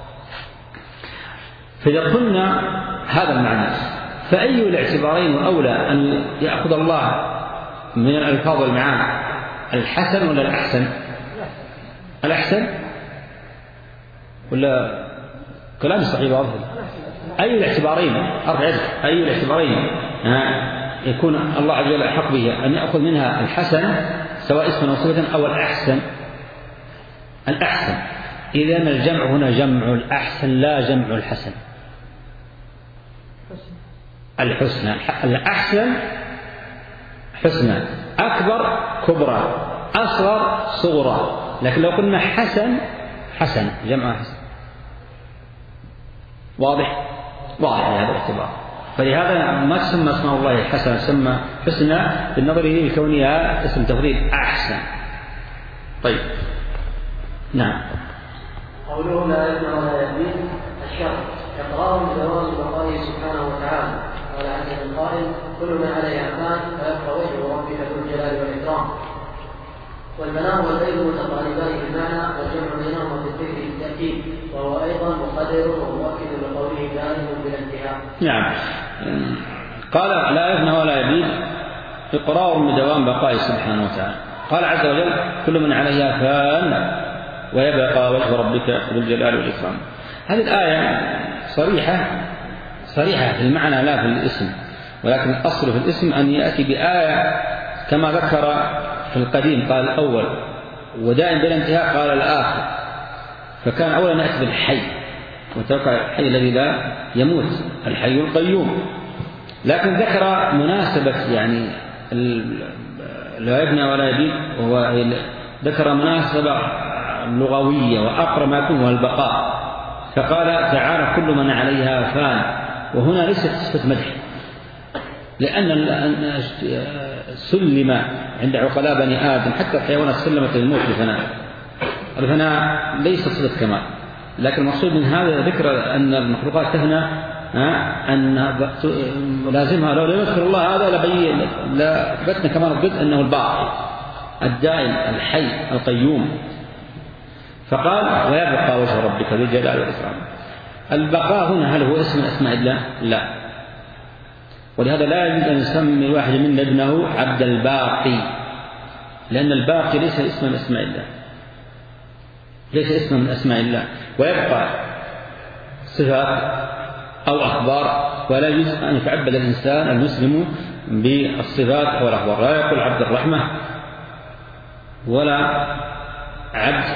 فإذا قلنا هذا المعنى فأي الاعتبارين أولى أن يأخذ الله من الألفاظ والمعاني، الحسن ولا الأحسن؟ الأحسن ولا كلام صحيح واضح؟ أي الاعتبارين أرفع يدك، أي الاعتبارين يكون الله عز وجل أحق به أن يأخذ منها الحسن سواء اسما أو صفة أو الأحسن؟ الأحسن. إذن الجمع هنا جمع الأحسن لا جمع الحسن. الحسنى الأحسن حسنى، أكبر كبرى، أصغر صغرى. لكن لو قلنا حسن حسن جمع حسن. واضح؟ واضح هذا الاعتبار. فلهذا ما تسمى اسم الله حسن، سمى حسنى بالنظر إليه لكونها اسم تفضيل أحسن. طيب نعم. قوله لا يسمع ولا يزيد الشر إقرار بدوام بقائه سبحانه وتعالى. قال عز من قائل كل ما عليها فان فيبقى وجه ربك ذو الجلال والإكرام. والمنام والليل متقاربان في المعنى والجمع بينهما في الذكر بالتأكيد، وهو أيضا مقدر ومؤكد بقوله دائم بلا انتهاء. نعم. قال لا يفنى ولا يبيد إقرار بدوام بقائه سبحانه وتعالى. قال عز وجل كل من عليها فان ويبقى وجه ربك ذو الجلال والإكرام. هذه الآية صريحة صريحة في المعنى لا في الاسم، ولكن الأصل في الاسم أن يأتي بآية كما ذكر في القديم قال الأول ودائم بلا انتهاء قال الآخر، فكان أولا نأتي بالحي وتوقع الحي الذي لا يموت الحي القيوم، لكن ذكر مناسبة يعني لا يبنى ولا يبيد، وهو ذكر مناسبة لغوية وأقرب ما يكون هو البقاء، فقال تعالى كل من عليها فان، وهنا ليست صفة مدح، لأن سلم عند عقلاء بني آدم حتى الحيوانات سلمت للموت للفناء. الفناء ليس صفة كمال، لكن المقصود من هذا ذكر أن المخلوقات تفنى، أن لازمها لو لم يذكر الله هذا لبين لأثبتنا كمان الضد أنه الباقي الدائم الحي القيوم. فقال ويبقى وجه ربك ذو الجلال والإكرام. البقاء هنا هل هو اسم من أسماء الله؟ لا، ولهذا لا يجوز أن يسمي واحد منا ابنه عبد الباقي، لأن الباقي ليس اسم من أسماء الله، ليس اسم من أسماء الله. ويبقى صفات أو أخبار، ولا يجوز أن يتعبد الإنسان المسلم بالصفات أو الأخبار. لا يقول عبد الرحمة ولا عبد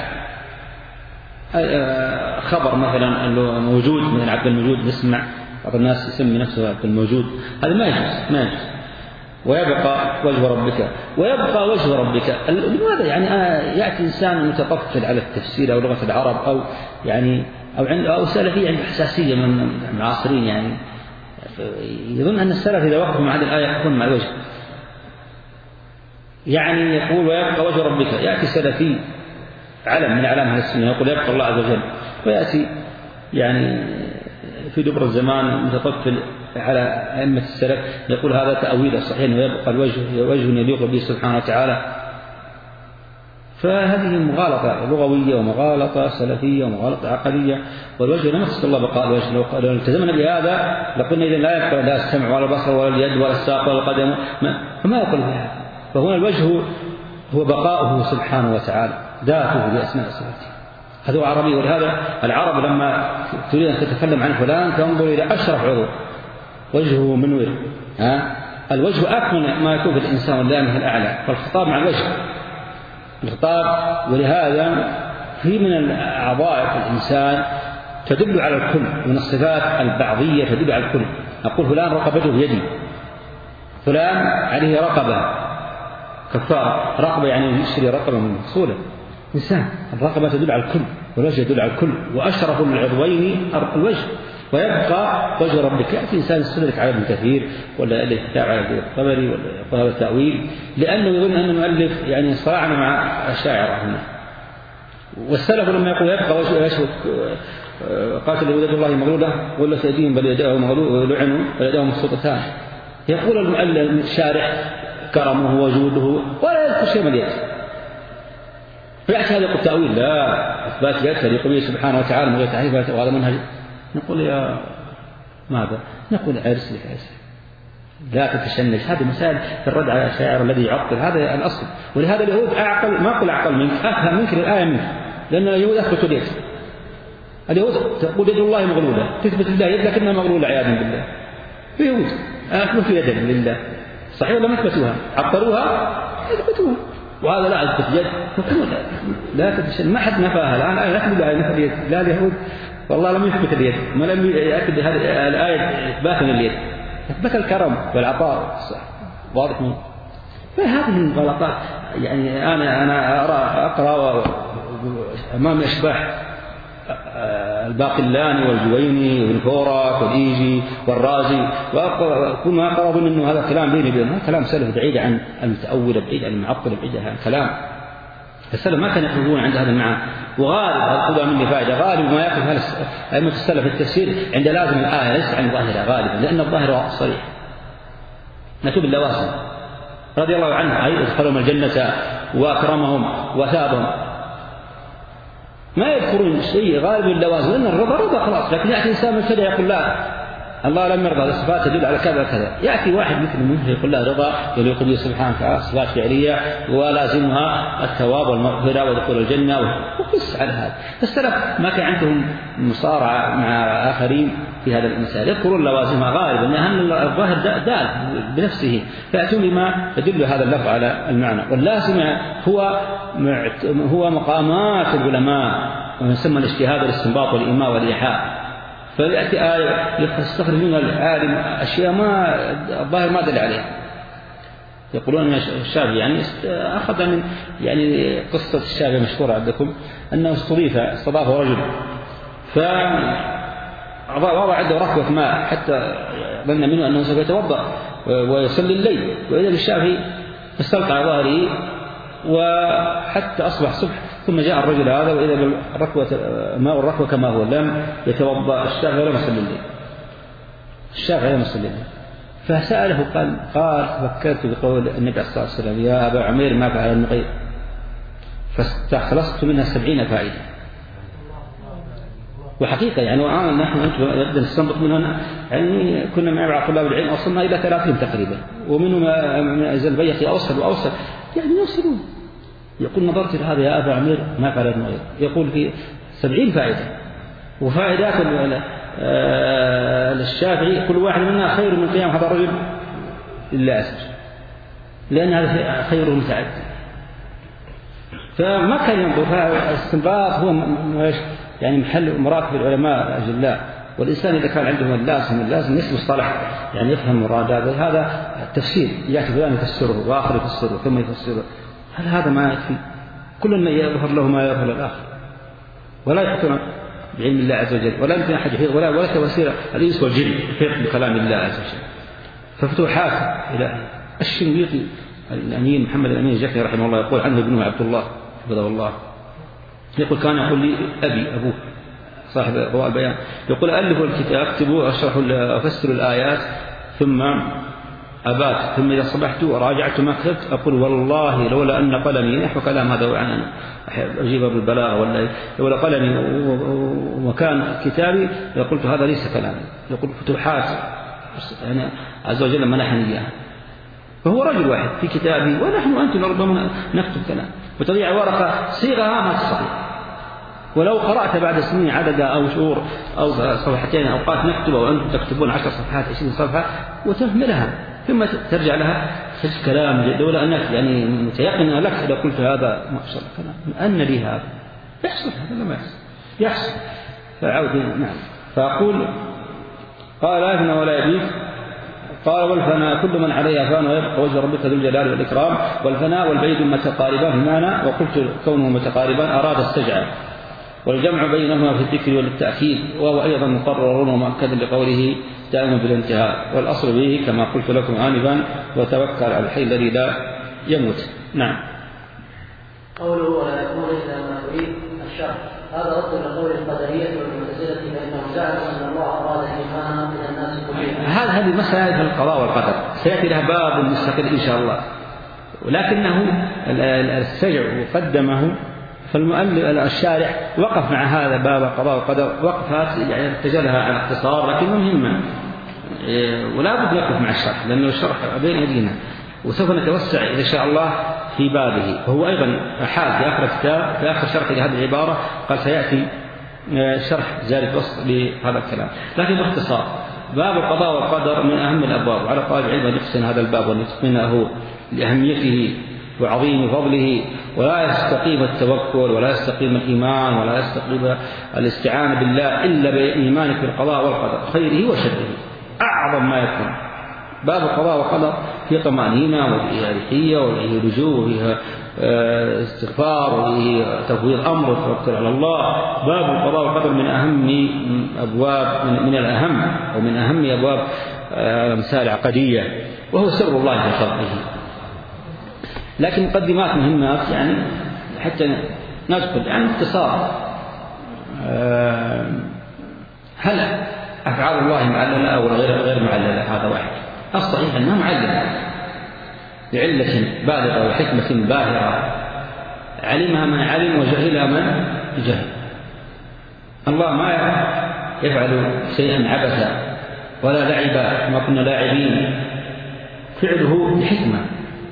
خبر مثلا موجود من عبد الموجود، نسمع بعض الناس يسمي نفسه عبد الموجود، هذا ما يجوز ما يجوز. ويبقى وجه ربك، ويبقى وجه ربك لماذا؟ يعني يأتي إنسان متطفل على التفسير أو لغة العرب أو يعني أو عند أو سلفي عنده حساسية من المعاصرين، يعني يظن أن السلف إذا وقفوا مع هذه الآية يقفون مع الوجه، يعني يقول ويبقى وجه ربك، يأتي سلفي علم من أعلام هذه السنة يقول يبقى الله عز وجل، ويأتي يعني في دبر الزمان متطفل على أئمة السلف يقول هذا تأويل صحيح ويبقى الوجه وجه يليق به سبحانه وتعالى. فهذه مغالطة لغوية ومغالطة سلفية ومغالطة عقلية، والوجه لم يخص الله بقاء الوجه. لو التزمنا بهذا لقلنا إذا لا يبقى لا السمع ولا البصر ولا اليد ولا الساق ولا القدم، فما يقول بهذا. فهنا الوجه هو بقاؤه سبحانه وتعالى ذاته بأسماء صفاته، هذا هو عربي. ولهذا العرب لما تريد أن تتكلم عن فلان تنظر إلى أشرف عضو وجهه منور، ها الوجه أكمل ما يكون في الإنسان واللامه الأعلى، فالخطاب مع الوجه الخطاب. ولهذا في من أعضاء الإنسان تدل على الكل، من الصفات البعضية تدل على الكل. أقول فلان رقبته بيدي، فلان عليه رقبة كفار، رقبة يعني يشتري رقبة من صولة إنسان. الرقبة تدل على الكل والوجه يدل على الكل، وأشرف العضوين الوجه، ويبقى وجه ربك. يأتي إنسان يستدرك على ابن كثير ولا يألف كتاب على الطبري ولا يقول هذا التأويل لأنه يظن أن المؤلف يعني صراعنا مع الشاعر هنا. والسلف لما يقول يبقى وجه يشوك قاتل يد الله مغلولة ولا سيدين بل يداه مغلولة ولعنوا بل يداه مبسوطتان. يقول المؤلف الشارح كرمه وجوده ولا يذكر شيء من اليد. فيأتي هذا التأويل لا إثبات يد فليقول سبحانه وتعالى من غير تعريف وهذا منهج. نقول يا ماذا؟ نقول أرسل لك أرسل لا تتشنج. هذه مسائل في الرد على الشاعر الذي يعطل هذا الأصل. ولهذا اليهود أعقل ما أقول أعقل منك أفهم منك الآية منك لأن اليهود أثبتوا اليد. اليهود تقول يد الله مغلولة تثبت الله يد لكنها مغلولة عياذا بالله. اليهود أثبتوا يدا لله صحيح ولا ما أثبتوها؟ عطلوها أثبتوها. وهذا لا أثبت يد نقول لا تتشنج. ما حد نفاها الآن لا تثبت اليد لا اليهود والله لم يثبت اليد ما لم يأكد هذه الآية إثباتا لليد إثبات الكرم والعطاء واضح منه. فهذه الغلطات يعني أنا أنا أرى أقرأ أمام أشباح الباقلاني والجويني والفورك والإيجي والرازي وكل ما أقرأ أظن أنه هذا كلام بيني وبينه كلام سلف بعيد عن المتأول بعيد عن المعطل بعيد عن الكلام. السلف ما كانوا يقولون عند هذا المعنى. وغالب هذا مني فائدة غالب ما يقف أئمة السلف في التفسير عند لازم الآية ليس عن ظاهرها غالبا لأن الظاهر صريح. نتوب اللوازم رضي الله عنه أي ادخلهم الجنة وأكرمهم وثابهم ما يذكرون شيء غالب اللوازم لأن الرضا رضا خلاص. لكن يأتي إنسان مبتدع يقول لا الله لم يرضى الصفات تدل على كذا كذا. يأتي واحد مثل منه يقول لا رضا يليق به سبحانه وتعالى صفات فعلية ولازمها الثواب والمغفرة ودخول الجنة وقص على هذا. السلف ما كان عندهم مصارعة مع آخرين في هذا المسائل يذكرون لوازمها غالبا لأن الظاهر دال بنفسه فيأتون بما يدل هذا اللفظ على المعنى. واللازم هو هو مقامات العلماء ويسمى الاجتهاد والاستنباط والإيماء والإيحاء. فيأتي آية يستخرج منها العالم أشياء ما الظاهر ما دل عليها. يقولون أن الشافعي يعني أخذ من يعني قصة الشافعي مشهورة عندكم أنه استضيف استضافه رجل فوضع عنده ركوة ماء حتى ظن منه أنه سوف يتوضأ ويصلي الليل وإذا الشافعي استلقى على ظهره وحتى أصبح الصبح ثم جاء الرجل هذا وإذا بالركوة ماء الركوة كما هو لم يتوضأ الشافعي لم يصلي الليل. الشافعي لم يصلي الليل فسأله قال قال فكرت بقول النبي صلى الله عليه وسلم يا أبا عمير ما فعل النقيض فاستخلصت منها سبعين فائدة. وحقيقة يعني وآن نحن نبدأ نستنبط منها يعني كنا مع طلاب العلم وصلنا إلى ثلاثين تقريبا ومنهم من البيهقي أوصل وأوصل يعني يوصلون. يقول نظرت لهذا يا أبا عمير ما فعل النقيض يقول في سبعين فائدة وفائدات للشافعي كل واحد منها خير من قيام هذا الرجل إلا أسر لأن هذا خير متعدد. فما كان ينظر فالاستنباط هو يعني محل مراتب العلماء الأجلاء. والإنسان إذا كان عنده اللازم اللازم يسمى مصطلح يعني يفهم مرادات هذا التفسير يأتي فلان يفسره وآخر يفسره ثم يفسره هل هذا ما يكفي؟ كل ما يظهر له ما يظهر للآخر ولا يحكم بعلم الله عز وجل ولا يمكن أحد يحيط ولا ولا توسير الإنس والجن يحيط بكلام الله عز وجل. ففتوحات إلى الشنقيطي الأمين محمد الأمين الجكني رحمه الله يقول عنه ابنه عبد الله حفظه الله يقول كان يقول لي أبي أبوه صاحب ضوء البيان يقول ألفوا الكتاب اكتبوا أشرحوا أفسروا الآيات ثم أبات ثم إذا صبحت وراجعت ما كتبت أقول والله لولا أن قلمي نحو كلام هذا وعن أجيب بالبلاغة ولا لولا قلمي وكان كتابي لقلت هذا ليس كلامي. يقول فتوحات يعني عز وجل منحني إياها. فهو رجل واحد في كتابه ونحن وأنتم ربما نكتب كلام وتضيع ورقة صيغها ما تستطيع ولو قرأت بعد سنين عدد أو شهور أو صفحتين أوقات نكتب وأنتم تكتبون عشر صفحات عشرين صفحة وتهملها ثم ترجع لها تجد كلام لولا أنك يعني متيقن لك إذا قلت هذا ما أحصل كلام أن لي هذا يحصل هذا ما يحصل يحصل فعود نعم. فأقول قال لا يفنى ولا يبيت قال والفناء كل من عليها فان ويبقى وجه ربك ذو الجلال والإكرام والفناء والبيت متقاربان بمعنى وقلت كونه متقاربان أراد استجعل والجمع بينهما في الذكر والتأكيد، وهو أيضا مقرر ومؤكد لقوله دائما بالانتهاء، والأصل به كما قلت لكم آنفا وتوكل على الحي الذي لا يموت. نعم. قوله ولا يكون إلا ما يريد الشرع، هذا رد لقول القدرية والمعتزلة فإنهم زعموا أن الله أراد الإيمان من الناس كلهم. هذا هذه مسألة في القضاء والقدر سيأتي لها باب مستقل إن شاء الله، ولكنه السجع وقدمه، فالمؤلف الشارح وقف مع هذا باب القضاء والقدر وقفات يعني ارتجلها على اختصار لكن مهمة، ولا بد يقف مع الشرح لأنه الشرح بين يدينا، وسوف نتوسع إذا شاء الله في بابه. وهو أيضا حال في آخر الكتاب في آخر شرح لهذه العبارة قال سيأتي شرح زيادة وسط لهذا الكلام، لكن باختصار باب القضاء والقدر من أهم الأبواب، وعلى طالب العلم أن يحسن هذا الباب ويتقنه لأهميته وعظيم فضله، ولا يستقيم التوكل ولا يستقيم الإيمان ولا يستقيم الاستعانة بالله إلا بإيمانك بالقضاء والقدر خيره وشره أعظم ما يكون. باب القضاء والقدر فيه طمأنينة وفيه أريحية وفيه لجوء وفيه استغفار وفيه تفويض أمر والتوكل على الله. باب القضاء والقدر من أهم أبواب من الأهم أو من أهم أبواب الأمثال العقدية، وهو سر الله في خلقه. لكن مقدمات مهمات يعني حتى ندخل يعني باختصار. هل أفعال الله معللة أو غير غير معللة؟ هذا واحد. الصحيح أنها معللة لعلة بالغة وحكمة باهرة علمها من علم وجهلها من جهل. الله ما يفعل شيئا عبثا ولا لعبا ما كنا لاعبين، فعله بحكمة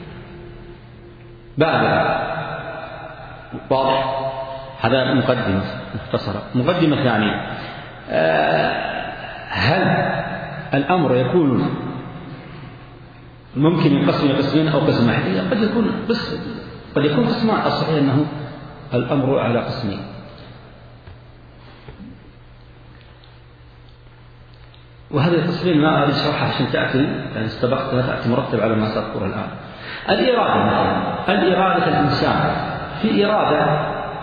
بالغة واضح. هذا مقدمة مختصرة. مقدمة ثانية، هل الأمر يكون ممكن ينقسم قسمين أو قسم واحد؟ قد يكون قسم قد يكون قسمان. الصحيح أنه الأمر على قسمين. وهذه القسمين ما أريد شرحها عشان تأتي يعني استبقتها تأتي مرتب على ما سأذكر الآن. الإرادة مثلا، الإرادة الإنسان في إرادة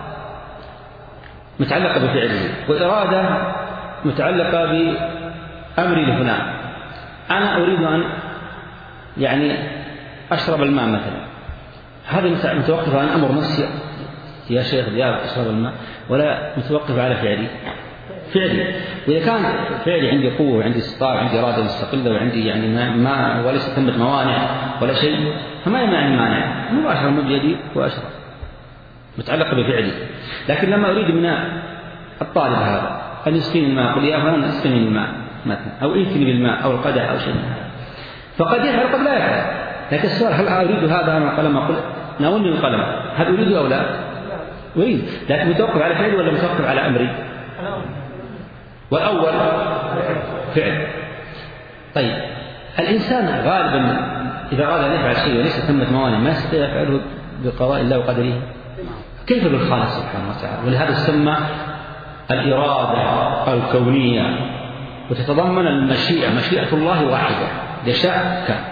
متعلقة بفعله وإرادة متعلقة بأمر لفلان. أنا أريد أن يعني أشرب الماء مثلا، هذا متوقف عن أمر نفسي يا شيخ دياب أشرب الماء، ولا متوقف على فعلي فعلي. وإذا كان فعلي عندي قوة وعندي استطاعة وعندي إرادة مستقلة وعندي يعني ما, ما وليس ثمة موانع ولا شيء، فما يمنعني مانع مباشرة من بيدي وأشرب متعلقة بفعلي. لكن لما أريد من الطالب هذا أن يسقيني الماء، قل يا فلان اسقني الماء مثلا، أو ائتني بالماء أو القدح أو شيء من هذا، فقد يفعل قد لا يفعل. لكن السؤال هل أريد هذا أنا القلم أقول ناولني القلم، هل أريده أو لا؟ أريد، لكن متوقف على فعلي ولا متوقف على أمري؟ والأول فعل. طيب الإنسان غالبا إذا أراد أن يفعل شيء وليس ثمة موانع ما يستطيع يفعله بقضاء الله وقدره، كيف بالخالق سبحانه وتعالى؟ ولهذا تسمى الإرادة الكونية، وتتضمن المشيئة. مشيئة الله واحدة يشاء كان.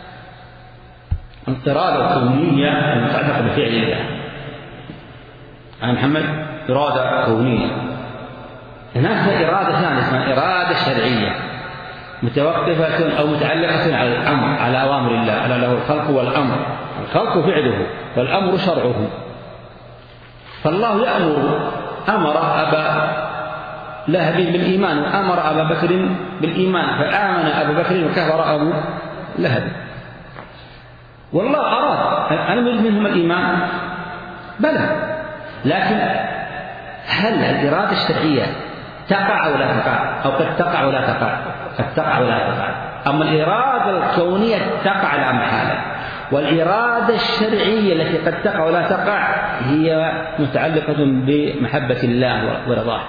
الإرادة الكونية المتعلقة بفعل الله. أنا محمد إرادة كونية. هناك إرادة ثانية اسمها إرادة شرعية متوقفة أو متعلقة على الأمر، على أوامر الله، على له الخلق والأمر. الخلق فعله والأمر شرعه. فالله يأمر، أمر أبا لهب بالإيمان وأمر أبا بكر بالإيمان، فآمن أبو بكر وكفر أبو لهب. والله أراد أن يريد منهم الإيمان بلى، لكن هل الإرادة الشرعية تقع أو لا تقع؟ أو قد تقع ولا تقع؟ قد تقع ولا تقع. أما الإرادة الكونية تقع لا محالة، والإرادة الشرعية التي قد تقع ولا تقع هي متعلقة بمحبة الله ورضاه.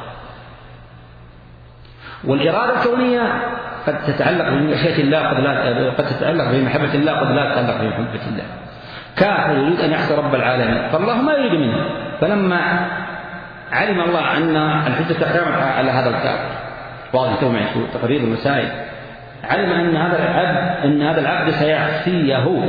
والإرادة الكونية قد تتعلق بمشيئة الله قد لا قد تتعلق بمحبة الله قد لا تتعلق بمحبة الله. كافر يريد أن يعصي رب العالمين فالله ما يريد منه، فلما علم الله أن الحجة قامت على هذا الكافر، واضح تومع تقرير المسائل، علم أن هذا العبد أن هذا العبد سيعصيه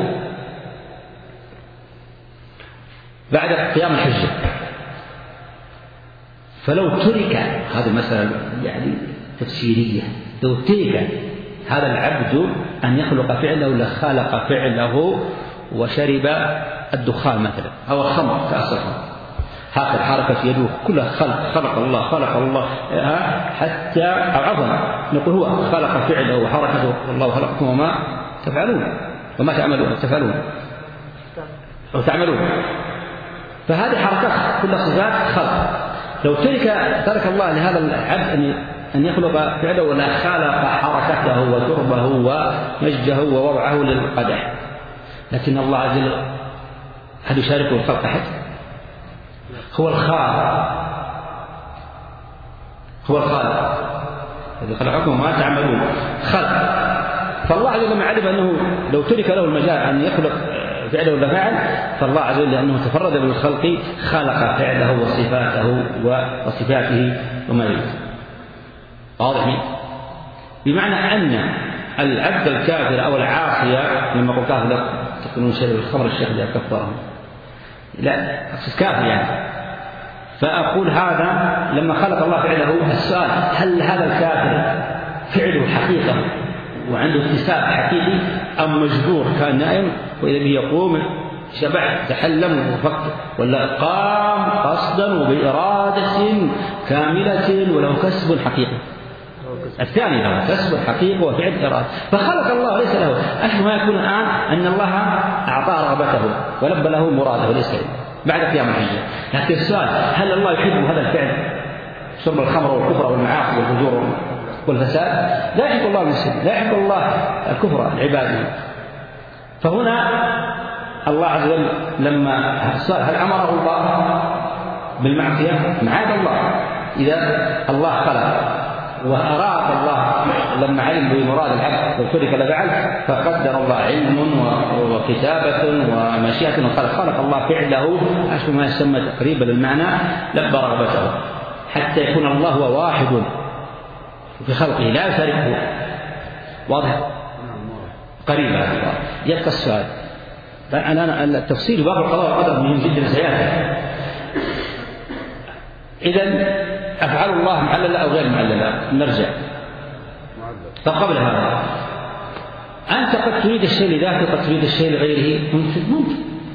بعد قيام الحجة، فلو ترك هذا مثلا يعني تفسيرية، لو ترك هذا العبد أن يخلق فعله لخلق فعله وشرب الدخان مثلا أو الخمر كأس الخمر، هكذا حركة يده كلها خلق خلق الله خلق الله حتى عظم، نقول هو خلق فعله وحركته الله خلقكم وما تفعلون وما تعملون تفعلون أو تعملون، فهذه حركات كلها صفات خلق. لو ترك ترك الله لهذا العبد أن أن يخلق فعله ولا خلق حركته وتربه ومجده ووضعه للقدح، لكن الله عز وجل هل يشاركه الخلق أحد؟ هو الخالق، هو الخالق الذي خلقكم ما تعملون خلق. فالله عز وجل لما علم أنه لو ترك له المجال أن يخلق فعله ولا فعل، فالله عز وجل لأنه تفرد بالخلق خلق فعله وصفاته وصفاته وما يريد. واضح؟ بمعنى أن العبد الكافر أو العاصية لما قلت كافر تكونون شيء بالخمر الشيخ اللي كفرهم، لا أقصد كافر يعني. فأقول هذا لما خلق الله فعله، السؤال هل هذا الكافر فعله حقيقة وعنده اكتساب حقيقي أم مجبور كان نائم وإذا به يقوم شبع تحلم وفكر، ولا قام قصدا وبإرادة كاملة وله كسب حقيقي؟ الثاني له كسب حقيقي وفعل إرادة، فخلق الله ليس له. أشبه ما يكون الآن أن الله أعطاه رغبته ولبى له مراده وليس له بعد قيام الحجة. لكن السؤال هل الله يحب هذا الفعل، شرب الخمر والكفر والمعاصي والفجور والفساد؟ لا يحب الله المسلم، لا يحب الله الكفر العبادي. فهنا الله عز وجل لما سأل هل أمره الله بالمعصية؟ معاذ الله. إذا الله خلق وأراد الله لما علم بمراد العبد وترك لفعل، فقدر الله علم وكتابة ومشيئة وخلق خلق الله فعله أشبه ما يسمى تقريبا المعنى لبى رغبته، حتى يكون الله هو واحد في خلقه لا يشاركه. واضح؟ قريبا. يبقى السؤال أنا التفصيل باب القضاء والقدر مهم جدا سيأتي. إذن أفعال الله معللة أو غير معللة؟ نرجع. فقبل هذا أنت قد تريد الشيء لذاته قد تريد الشيء لغيره، ممكن ممكن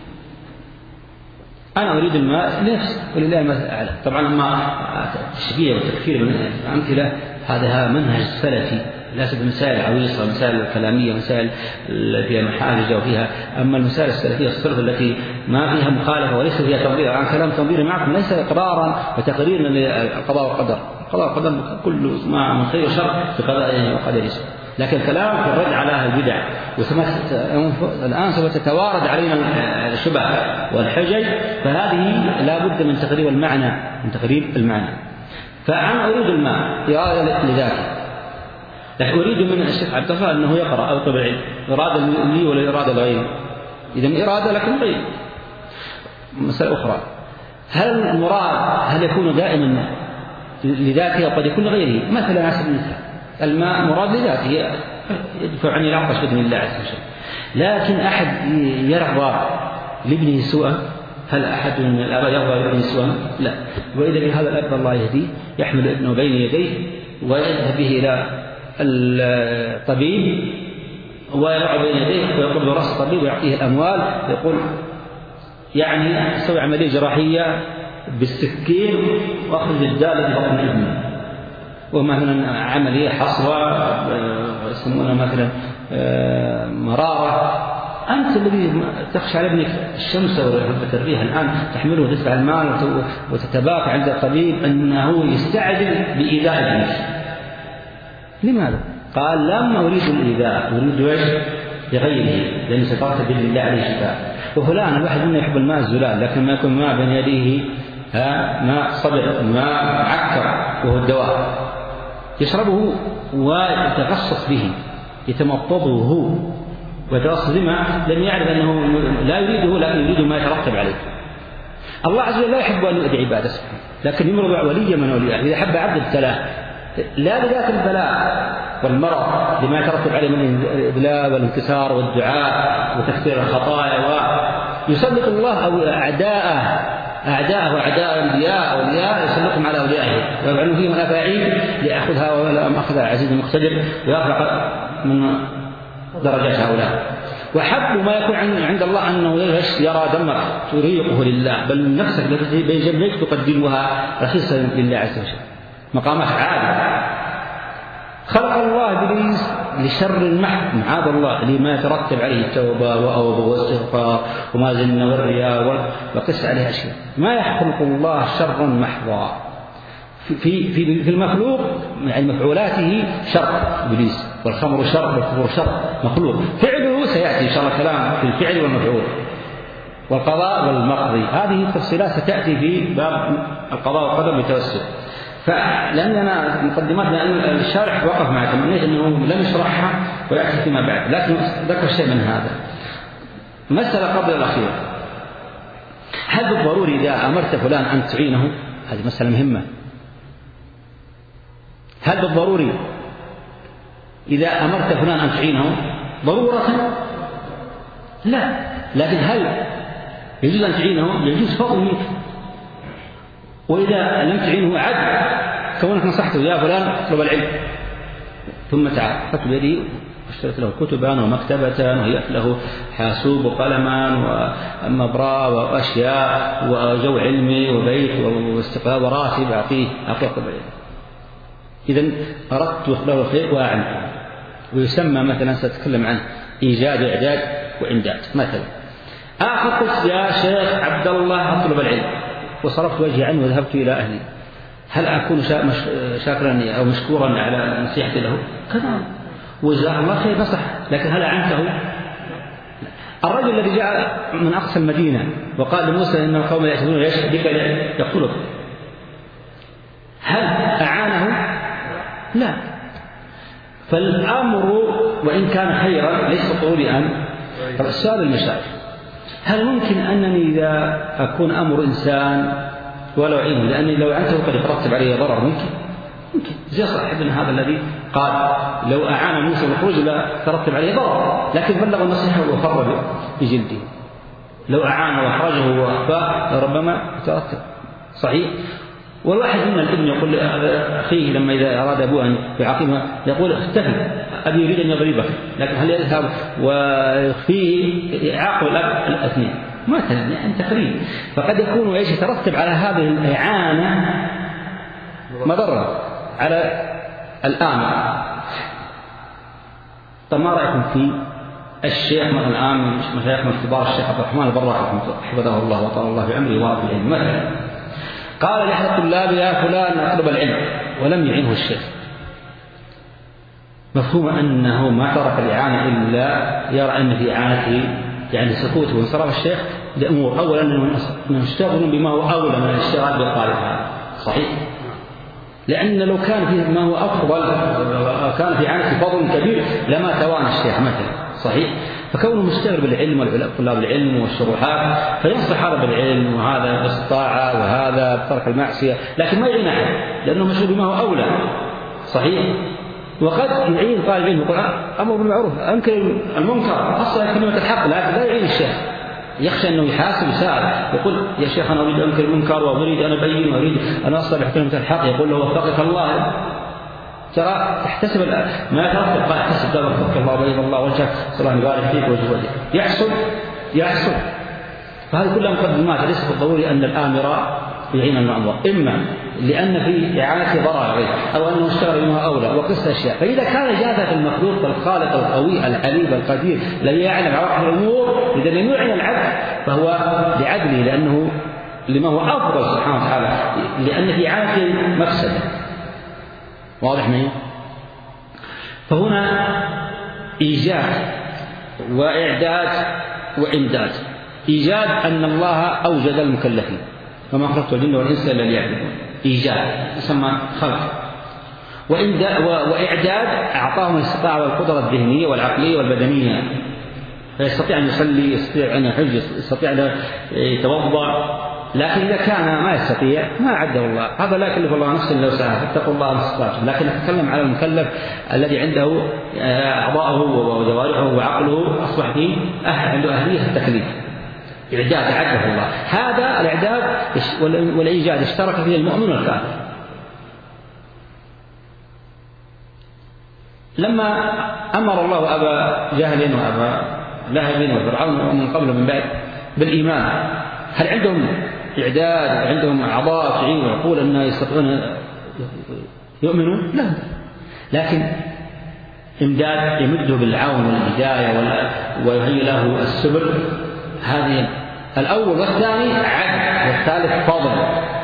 أنا أريد الماء لنفسي ولله المثل الأعلى. طبعا ما التشبيه والتكفير من الأمثلة هذا منهج سلفي، ليس بمسائل عويصة، مسائل كلامية، مسائل فيها محاجج وفيها. أما المسائل السلفية الصرف التي ما فيها مخالفة وليس فيها تنظير، عن كلام تنظيري معكم ليس إقرارا وتقريرا للقضاء والقدر. القضاء والقدر كل ما من خير وشر في قضائه وقدره، لكن الكلام في الرد على أهل البدع. الآن سوف تتوارد علينا الشبه والحجج، فهذه لا بد من تقريب المعنى، من تقريب المعنى. فأنا أريد الماء إرادة لذاته، لكن أريد من الشيخ عبد الله أنه يقرأ أو طبع العلم، إرادة لي ولا إرادة لغيري؟ إذن إرادة لكن غير. مسألة أخرى، هل المراد هل يكون دائما لذاته أو قد يكون لغيره؟ مثلا على سبيل المثال الماء مراد لذاته يدفع عني العطش بإذن الله عز وجل، لكن أحد يرضى لابنه سوءا؟ هل أحد من الآباء يرضى لابنه سوءا؟ لا. وإذا هذا الأب الله يهديه يحمل ابنه بين يديه ويذهب به إلى الطبيب ويضع بين يديه ويقول برأس الطبيب ويعطيه الأموال، يقول يعني سوي عملية جراحية بالسكين وأخرج الدالة في بطن ابنه، ومثلا عملية حصوة يسمونها مثلا مرارة. أنت الذي تخشى على ابنك الشمس ورهبة الريح الآن تحمله وتدفع المال وتتباكى عند الطبيب أنه يستعجل بإيذاء ابنك. لماذا؟ قال لم أريد الإيذاء، أريد وجه لغيره، لأن سترت بإذن الله عليه شفاء. وفلان الواحد منا يحب الماء الزلال، لكن ما يكون ماء بين يديه ماء صدر ماء معكر وهو الدواء، يشربه ويتغصص به يتمطضه هو ويتغصص بما لم يعرف أنه لا يريده، لكن يريد ما يترتب عليه. الله عز وجل لا يحب أن يؤذي عباده سبحانه، لكن يمرض وليا من أوليائه. إذا حب عبد ابتلاه لا لذات البلاء والمرض لما يترتب عليه من الإذلال والانكسار والدعاء وتكثير الخطايا، ويسلط الله أو أعداءه أعداءه وأعداء الأنبياء أولياء يسلطهم على أوليائه ويبعون فيهم الأفاعيل ليأخذها ولا أخذ عزيز مقتدر ويرفع من درجات هؤلاء. وحب ما يكون عند الله أنه يرى دمك تريقه لله، بل نفسك التي بين جنبيك تقدمها رخيصة لله عز وجل، مقامات عالية. خلق الله إبليس لشر محض معاذ الله لما يترتب عليه التوبة وأوبة والاستغفار ومازن والرياء وقس عليه أشياء. ما يخلق الله شرا محضا في في في المخلوق، يعني مفعولاته شر إبليس، والخمر شر والكفر شر مخلوق. فعله سيأتي إن شاء الله كلام في الفعل والمفعول والقضاء والمقضي، هذه التفصيلات ستأتي في باب القضاء والقدر بتوسع. فلأننا مقدمات لأن الشارح وقف معي تمنيت أنه لم يشرحها ويأتي فيما بعد، لكن ذكر شيء من هذا. مسألة قبل الأخيرة، هل بالضروري إذا أمرت فلان أن تعينه؟ هذه مسألة مهمة. هل بالضروري إذا أمرت فلان أن تعينه ضرورة؟ لا، لكن هل يجوز أن تعينه؟ يجوز فضل منك. وإذا لم تعينه عد كونك نصحته يا فلان اطلب العلم ثم تعال، أخذت بيدي واشتريت له كتبا ومكتبة وهيأت له حاسوب وقلما ومبراه وأشياء وجو علمي وبيت واستقلال وراتب أعطيه أعطيه اطلب العلم. إذن أردت له خير وأعنته، ويسمى مثلا سأتكلم عنه إيجاد وإعداد وإمداد. مثلا آخر قلت يا شيخ عبد الله أطلب العلم وصرفت وجهي عنه وذهبت إلى أهلي، هل أكون شاكرا أو مشكورا على نصيحتي له؟ كذا وجزاه الله خير نصح، لكن هل أعنته؟ الرجل الذي جاء من أقصى المدينة وقال لموسى إن القوم يأتون بك يقتلك، هل أعانه؟ لا. فالأمر وإن كان خيرا ليس ضروري أن السؤال المشايخ، هل ممكن أنني إذا أكون أمر إنسان ولو أعينه، لأني لو أعنته قد يترتب عليه ضرر؟ ممكن ممكن زي صاحبنا هذا الذي قال لو أعان موسى بالخروج لا ترتب عليه ضرر، لكن بلغ النصيحة وفر بجلده. لو أعان وأخرجه وأخفاه ربما ترتب. صحيح. والواحد منا الابن يقول أخيه لما إذا أراد أبوه أن يعاقبه يقول اختفي أبي يريد أن يضربك، لكن هل يذهب ويخفيه يعاقب الأب الاثنين؟ ما يعني تقريب. فقد يكون ايش يترتب على هذه الإعانة مضرة على الآمر. طب ما رأيكم في الشيخ مثلا الآن مشايخنا الكبار الشيخ عبد الرحمن البراك حفظه الله وطال الله بعمره وارض العلم مثلا قال لأحد الطلاب يا فلان اطلب العلم ولم يعينه الشيخ، مفهوم أنه ما ترك الإعانة إلا يرى أن في إعانته يعني سكوته وانصراف الشيخ لأمور، أولا أنه مشتغل بما هو أولى من الاشتغال بالطالب هذا. صحيح. لأن لو كان فيه ما هو أفضل كان في إعانته فضل كبير لما توانى الشيخ مثلا. صحيح. فكونه مشتغل بالعلم والطلاب العلم والشروحات فينصح هذا بالعلم وهذا باستطاعة وهذا بترك المعصية، لكن ما يعين أحد لأنه مشغول بما هو أولى. صحيح. وقد يعين طالب العلم يقول أمر بالمعروف أنكر المنكر أصلا كلمة الحق، لكن لا يعين الشيخ، يخشى أنه يحاسب يسأل يقول يا شيخ أنا أريد أنكر المنكر وأريد أن أبين وأريد أن أصلح كلمة الحق، يقول له وفقك الله. ترى تحتسب ما يترتب قال احتسب لا وفقك الله وبيض الله وجهك صلى الله يبارك فيك وجه وجهك يحصل يحصل. فهذه كلها مقدمات، ليس بالضروري أن الآمر يعين المأمور، إما لأن في إعانته ضرر أو أنه اشتغل بما أولى وقصة أشياء. فإذا كان جاذب المخلوق الخالق القوي العليم القدير الذي يعلم عواقب الأمور إذا لم يعين العبد فهو لعدله لأنه لما هو أفضل سبحانه وتعالى، لأن في إعانته مفسدة. واضح منه؟ فهنا إيجاد وإعداد وإمداد. إيجاد أن الله أوجد المكلفين وما خلقت الجن والإنس إلا ليعبدون، إيجاد يسمى خلق. وإعداد أعطاهم الاستطاعة والقدرة الذهنية والعقلية والبدنية، فيستطيع أن يصلي، يستطيع أن يحج، يستطيع أن يتوضأ. لكن إذا كان ما يستطيع ما عده الله، هذا لا يكلف الله نفسا إلا وسعها، فاتقوا الله ما استطعتم. لكن نتكلم على المكلف الذي عنده أعضاءه وجوارحه وعقله أصبح فيه أهل عنده أهلية التكليف. إعداد أعده الله. هذا الإعداد والإيجاد اشترك فيه المؤمن والكافر. لما أمر الله أبا جهل وأبا لهب وفرعون ومن قبل ومن بعد بالإيمان، هل عندهم إعداد، عندهم أعضاء تعين وعقول أن يستطيعون يؤمنوا؟ لا، لكن إمداد يمده بالعون والهداية ويهيئ له السبل. هذه الأول والثاني عدل والثالث فضل.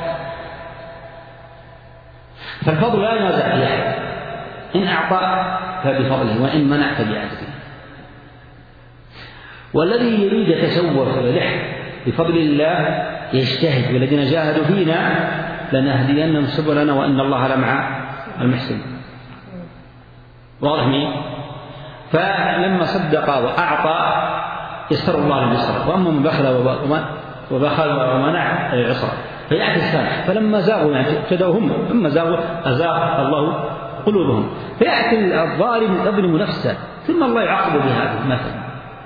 فالفضل لا ينازع فيه أحد، إن أعطى فبفضله وإن منع فبعدله. والذي يريد يتسوف ويلح بفضل الله يجتهد، والذين جاهدوا فينا لنهدينهم سبلنا وإن الله لمع المحسنين. واضح مين؟ فلما صدق وأعطى يسر الله لليسر، وأما من بخل وبخل ومنع العسر فيعكس ذلك. فلما زاغوا يعني ابتدوا هم ثم زاغوا أزاغ الله قلوبهم، فيأتي الظالم يظلم نفسه ثم الله يعاقب بهذا مثلا.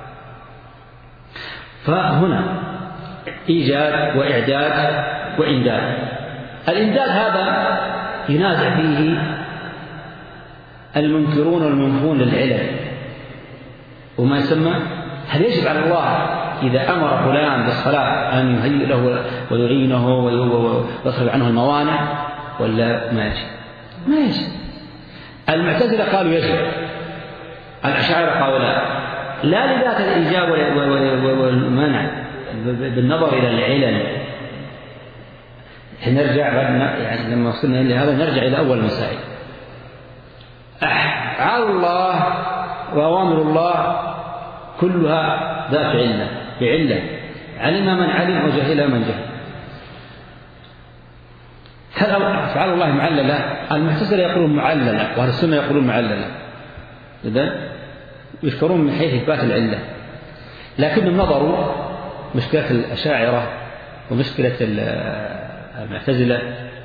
فهنا إيجاد وإعداد وإمداد. الإمداد هذا ينازع فيه المنكرون والمنفون للعلم، وما يسمى هل يجب على الله إذا أمر فلان بالصلاة أن يهيئ له ويعينه ويصرف عنه الموانع ولا ما يجب؟ ما يجب. المعتزلة قالوا يجب، الأشاعرة قالوا لا، لا لذات الإيجاب والمنع بالنظر إلى العلل. نرجع يعني لما وصلنا إلى هذا نرجع إلى أول مسائل. أفعال الله وأوامر الله كلها ذات علة، بعلة علم من علم وجهل من جهل. هل أفعال الله معللة؟ المعتزلة يقولون معللة وأهل السنة يقولون معللة، إذن يذكرون من حيث إثبات العلة، لكنهم نظروا مشكلة الأشاعرة ومشكلة المعتزلة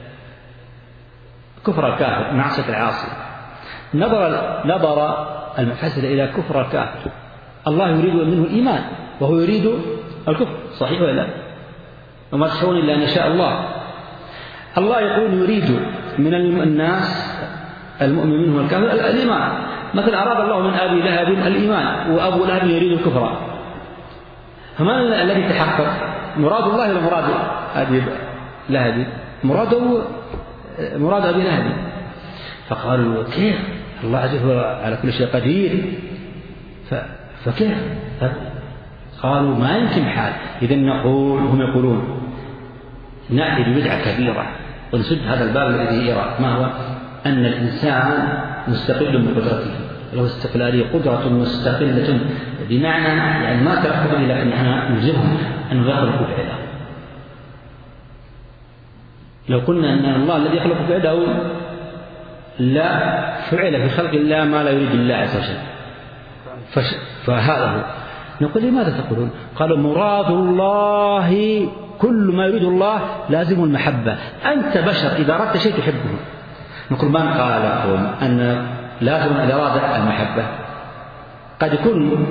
كفر الكافر معصية العاصي. نظر نظر المعتزلة إلى كفر الكافر، الله يريد منه الإيمان وهو يريد الكفر، صحيح ولا لا؟ وما تشاءون إلا أن يشاء الله. الله يقول يريد من الناس المؤمن منه الكافر الإيمان. مثلا أراد الله من أبي لهب الإيمان وأبو لهب يريد الكفر، فمن الذي تحقق؟ مراد الله ولا مراد أبي لهب؟ مراده مراد أبي لهب. فقالوا كيف؟ الله عز وجل على كل شيء قدير، فكيف؟ قالوا ما يمكن حال. إذن نقول هم يقولون نأتي ببدعة كبيرة ونسد هذا الباب الذي يرى ما هو أن الإنسان مستقل بقدرته، له استقلالية قدرة مستقلة، بمعنى يعني ما تركوا إلا أن احنا نلزمهم أن يخلقوا فعله. لو قلنا أن الله الذي يخلق فعله لا فعل في خلق الله ما لا يريد الله عز وجل، فهذا هو. نقول لماذا تقولون؟ قالوا مراد الله كل ما يريد الله لازم المحبة. أنت بشر إذا أردت شيء تحبه. نقول من قال لكم أن لازم الإرادة المحبة؟ قد يكون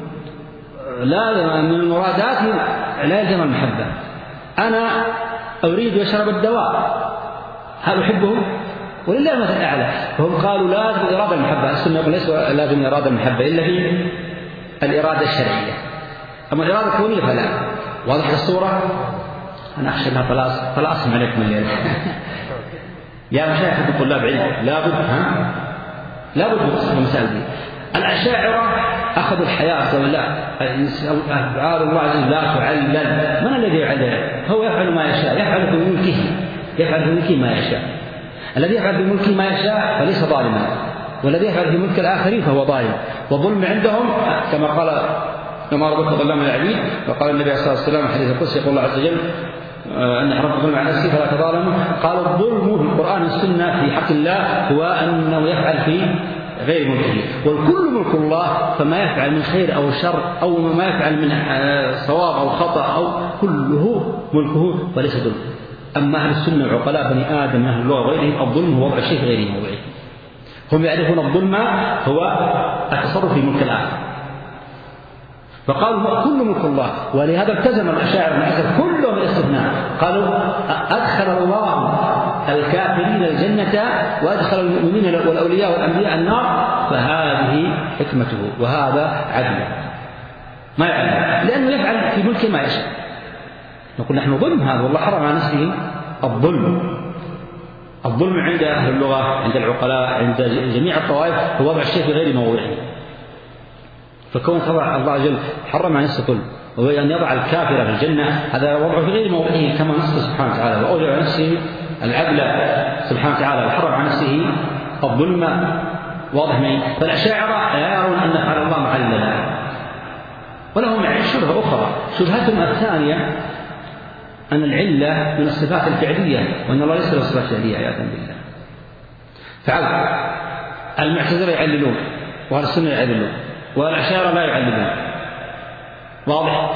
لا من المرادات لا يلزم المحبة. أنا أريد أشرب الدواء، هل أحبه؟ ولله المثل الأعلى. فهم قالوا لازم الإرادة المحبة. السنة ليس لازم الإرادة المحبة إلا في الإرادة الشرعية، أما الإرادة الكونية فلا. واضح الصورة؟ أنا أخشى أنها طلاس طلاس عليكم الليل. يا مشايخ الطلاب علم لابد ها لابد من المسائل دي. الأشاعرة أخذوا الحياة ولا أفعال الله عز وجل لا تعلل. من الذي يعلل؟ هو يفعل ما يشاء، يفعل في ملكه يفعل في ملكه ما يشاء. الذي يفعل في ملكه ما يشاء فليس ظالما، والذي يفعل في ملك الآخرين فهو ظالم. والظلم عندهم كما قال كما ربك ظلام العبيد، وقال النبي صلى الله عليه وسلم حديث القدسي يقول الله عز وجل أن حرم الظلم على نفسه فلا تظالموا. قال الظلم في القرآن والسنة في حق الله هو أنه يفعل في غير ملكه، والكل ملك الله، فما يفعل من خير أو شر أو ما يفعل من صواب أو خطأ أو كله ملكه وليس ظلم. أما أهل السنة وعقلاء بني آدم أهل الله وغيرهم الظلم هو وضع الشيء في غير موضعه. هم يعرفون الظلم هو التصرف في ملك الآخر، فقالوا كل ملك الله، ولهذا التزم الأشاعرة العسل كلهم الاستثناء، قالوا أدخل الله الكافرين الجنة وأدخل المؤمنين والأولياء والأنبياء النار، فهذه حكمته وهذا عدله، ما يعلم لأنه يفعل في ملكه ما يشاء. نقول نحن ظلم هذا، والله حرم على نفسه الظلم. الظلم عند أهل اللغة، عند العقلاء، عند جميع الطوائف هو وضع الشيء في غير موضعه. فكون طبع الله جل حرم على نفسه الظلم، وهو أن يضع الكافر في الجنة هذا وضعه في غير موضعه كما نص سبحانه وتعالى، وأوجب على نفسه العدل سبحانه وتعالى وحرم على نفسه الظلم. واضح معي؟ فالأشاعرة لا يرون أن فعل الله معللا، ولهم شبهة أخرى. شبهتهم الثانية أن العلة من الصفات الفعلية، وأن الله ليس له صفات فعلية عياذا بالله. فعل المعتزلة يعللون، وأهل السنة يعللون، والأشاعرة لا يعللون. واضح؟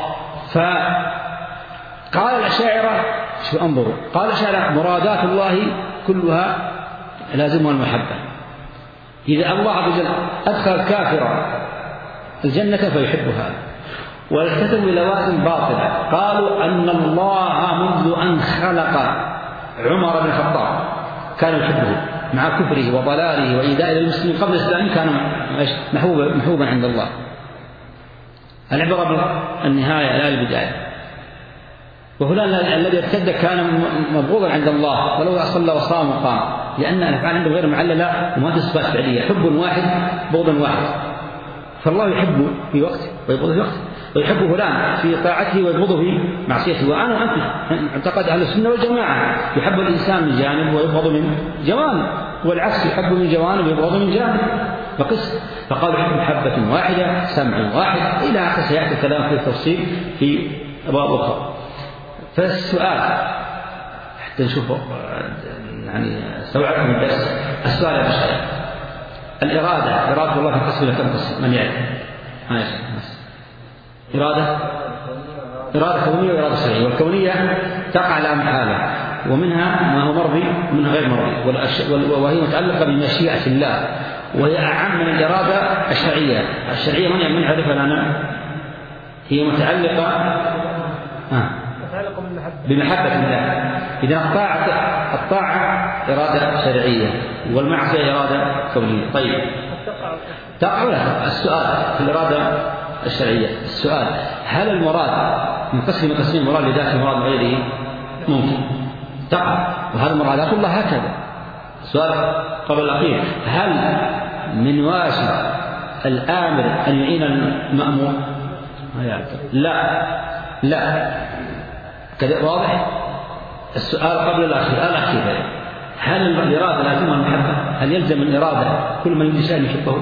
فقال الأشاعرة شو انظروا، قال الأشاعرة مرادات الله كلها لازمها المحبة. إذا الله عز وجل أدخل الكافر الجنة فيحب هذا، والتزموا لوازم باطلة. قالوا أن الله منذ أن خلق عمر بن الخطاب كان يحبه مع كفره وضلاله وإيذاء المسلمين قبل الإسلام، كان محبوبا محبوبا عند الله. العبرة بالنهاية لا البداية. وفلان الذي ارتد كان مبغوضا عند الله ولو صلى وصام وقام، لأن الأفعال عنده غير معللة وما في صفات فعلية، حب واحد بغض واحد. فالله يحبه في وقت ويبغضه في وقت، ويحب فلان في طاعته ويبغضه في معصيته. وأنا وأنت اعتقد أهل السنة والجماعة يحب الإنسان من جانب ويبغض من جوانب، والعكس يحب من جوانب ويبغض من جانب، فقس. فقالوا يحب محبة واحدة سمع واحد إلى آخر، سيأتي الكلام في التفصيل في أبواب أخرى. فالسؤال حتى نشوف يعني استوعبكم الدرس. السؤال يا بشر، الإرادة إرادة الله تنقسم إلى كم قسم؟ من يعرف؟ ما يعرف. إرادة إرادة كونية وإرادة شرعية. والكونية تقع على محالة، ومنها ما هو مرضي ومنها غير مرضي، وهي متعلقة بمشيئة الله، وهي أعم من الإرادة الشرعية. الشرعية من من عرفها لنا؟ هي متعلقة آه. بمحبة الله. إذا الطاعة الطاعة إرادة شرعية والمعصية إرادة كونية. طيب تقع ولا؟ السؤال في الإرادة الشرعية، السؤال هل المراد منقسم قسمين، مراد لذاته ومراد لغيره؟ ممكن تقع، وهذا مرادات الله هكذا. السؤال قبل الأخير، هل من واجب الآمر أن يعين المأمور؟ لا لا كذا. واضح؟ السؤال قبل الأخير الأخير، هل الإرادة لازمها المحبة؟ هل يلزم الإرادة كل من يريد شيئا يحبه؟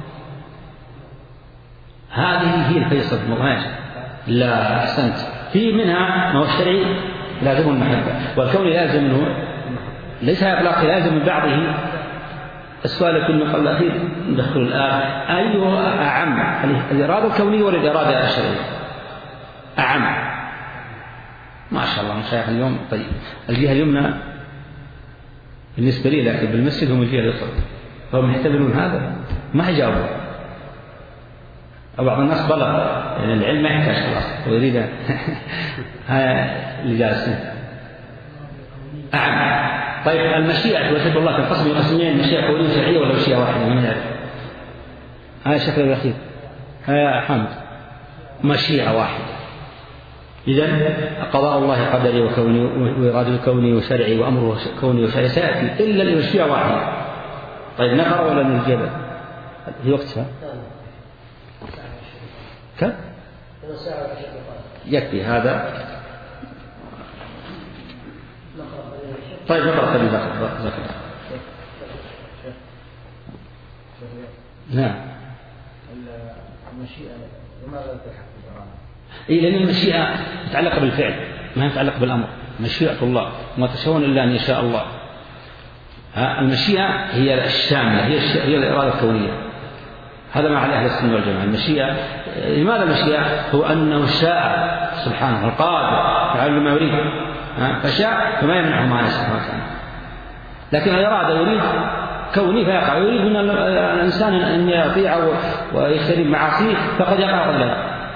هذه هي الفيصل المغاية. لا أحسنت. في منها ما هو الشرعي لازم المحبة، والكون لازم منه ليس إطلاق لازم من بعضه. السؤال يكون قبل الأخير ندخل الآن أيها أعم، الإرادة الكونية ولا الإرادة الشرعية؟ أعم. ما شاء الله مشايخ اليوم. طيب الجهة اليمنى بالنسبة لي، لكن بالمسجد هم الجهة اليسرى، فهم يحتملون هذا ما يجاوبوا. بعض الناس بلغ يعني العلم ما يحتاج خلاص ويريد هاي اللي جالسين أعم. طيب المشيئة وحب الله تنقسم إلى قسمين، مشيئة كونية وشرعية ولا مشيئة واحدة؟ ما نعرف. هذا الشكل الأخير يا حمد، مشيئة واحدة. إذن قضاء الله قدري وكوني وإرادة كوني وشرعي وأمره كوني وشرعي سيأتي إلا المشيئة واحدة. طيب نقرأ ولا نجيب في وقتها؟ كم؟ يكفي هذا. طيب نقرأ قبل ذكر. نعم. المشيئة لماذا تحقق؟ إيه، لأن المشيئة متعلقة بالفعل ما متعلقة بالأمر. مشيئة الله ما تشاءون إلا أن يشاء الله. المشيئة هي الشاملة، هي هي الإرادة الكونية. هذا ما عليه أهل السنة والجماعة. المشيئة، لماذا المشيئة؟ هو أنه شاء سبحانه القادر يفعل ما يريد، فشاء فما يمنعه ما سبحانه وتعالى. لكن الإرادة يريد كوني فيقع، يريد من الإنسان أن يطيع ويجتنب معاصيه فقد يقع قبل ذلك.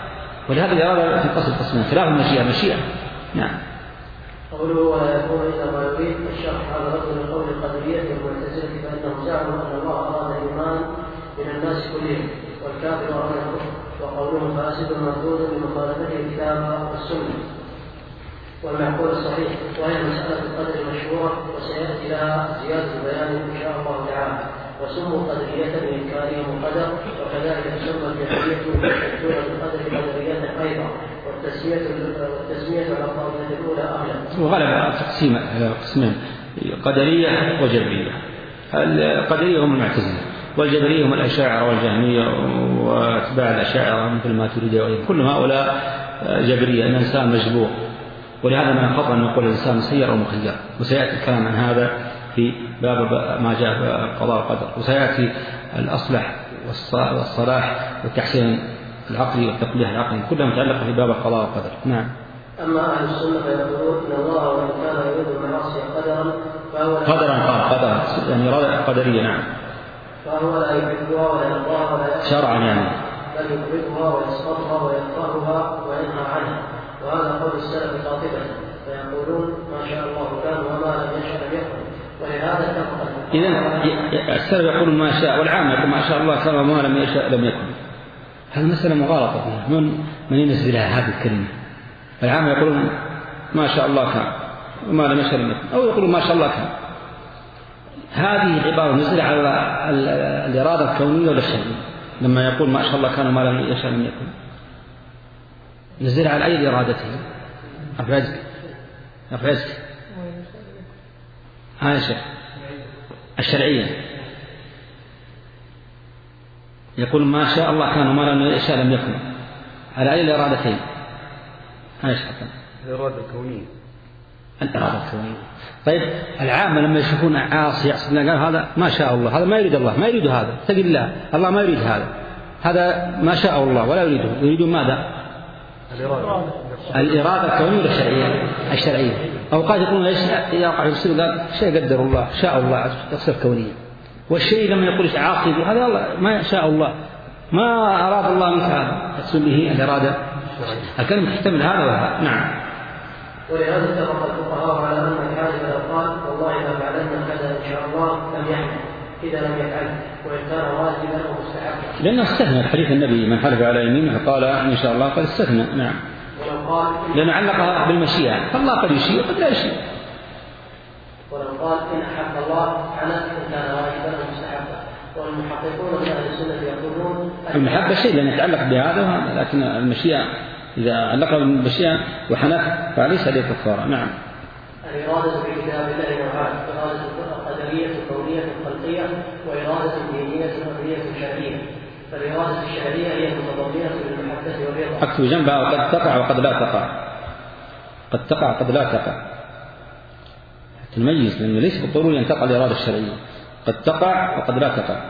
ولهذا الإرادة تنقسم قسمين خلاف المشيئة مشيئة. نعم. قوله ولا يكون إلا ما يريد الشرح على رد من قول القدرية والمعتزلة فإنهم زعموا أن الله أراد الإيمان من الناس كلهم والكافر أراد الكفر، وقولهم فاسد مردود بمخالفته الكتاب والسنة والمعقول الصحيح، وهي مسألة القدر مشهورة وسيأتي لها زيادة بيان إن شاء الله تعالى. وسموا قدرية بإنكارهم القدر، وكذلك تسمى الجهمية يشهدون بالقدر قدرية أيضا، والتسمية والتسمية على الطائفة الأولى أغلب. وغلب تقسيم على قسمين قدرية وجبرية. القدرية هم المعتزلة، والجبرية هم الأشاعرة والجهمية وأتباع الأشاعرة مثل ما تريد، كل هؤلاء جبرية، أن الإنسان مجبور، ولهذا من الخطأ أن نقول الإنسان مسير أو مخير، وسيأتي الكلام عن هذا في باب ما جاء في القضاء والقدر، وسيأتي الأصلح والصلاح والتحسين العقلي والتقبيح العقلي كلها متعلقة في باب القضاء والقدر. نعم. أما أهل السنة فيقولون إن الله وإن كان يريد المعاصي قدرا فهو قدرا قال قدرا يعني إرادة قدرية. نعم. فهو لا يحبها ولا يرضاها ولا يحبها شرعا يعني بل يكرهها ويسقطها ويكرهها وينهى عنها، وهذا قول السلف قاطبة، فيقولون ما شاء الله كان وما لم يشاء لم يكن، ولهذا اتفق. إذن السلف يقول ما شاء والعام يقول ما شاء الله كان وما لم يشاء لم يكن. هذه مسألة مغالطة فيها. من من ينزلها هذه الكلمة؟ العام يقولون ما شاء الله كان وما لم يشاء لم يكن، أو يقولون ما شاء الله كان. هذه العبارة نزل على الإرادة الكونية ولا الشرعية؟ لما يقول ما شاء الله كان وما لم يشاء لم يكن، نزل على أي إرادته؟ أفرزك أفرزك هذا شيء الشرعية. يقول ما شاء الله كان وما لم يشاء لم يكن، على أي الإرادتين؟ هذا شيء الإرادة الكونية. الإرادة الكونية. طيب العامة لما يشوفون عاصي يعصي الله قال هذا ما شاء الله، هذا ما يريد الله، ما يريد هذا، تقل الله، الله ما يريد هذا، هذا ما شاء الله ولا يريده، يريدون ماذا؟ الإرادة الإرادة الكونية والشرعية الشرعية. أو قد يقولون ايش يقع يرسل قال شيء قدر الله شاء الله تصير كونية، والشيء لما يقول عاصي هذا الله ما شاء الله ما أراد الله منك هذا، تقصد به الإرادة الكلمة تحتمل هذا وهذا. نعم. ولهذا اتفق الفقهاء على أن الحاجب لو قال والله ما فعلنا كذا إن شاء الله لم يحدث إذا لم يفعل، وإن كان واجبا أو مستحبا. لأنه استثنى حديث النبي من حلف على يمينه فقال إن شاء الله قد استثنى. نعم. ولو قال لأنه علقها بالمشيئة، فالله قد يشيء وقد لا يشيء. ولو قال إن أحب الله حنث إن كان واجبا أو مستحبا. والمحققون من أهل السنة يقولون المحبة شيء لأن يتعلق بهذا وهذا، لكن المشيئة إذا علقها بالمشيئة وحنث فليس عليه كفارة. نعم. الإرادة في كتاب الله نوعان: إرادة قدرية كونية خلقية، وإرادة دينية أمرية شرعية. فالإرادة الشرعية هي متضمنة للمحبة والرضا. أكتب جنبها وقد تقع وقد لا تقع، قد تقع قد لا تقع تميز، لأنه ليس بالضروري أن تقع الإرادة الشرعية، قد تقع وقد لا تقع.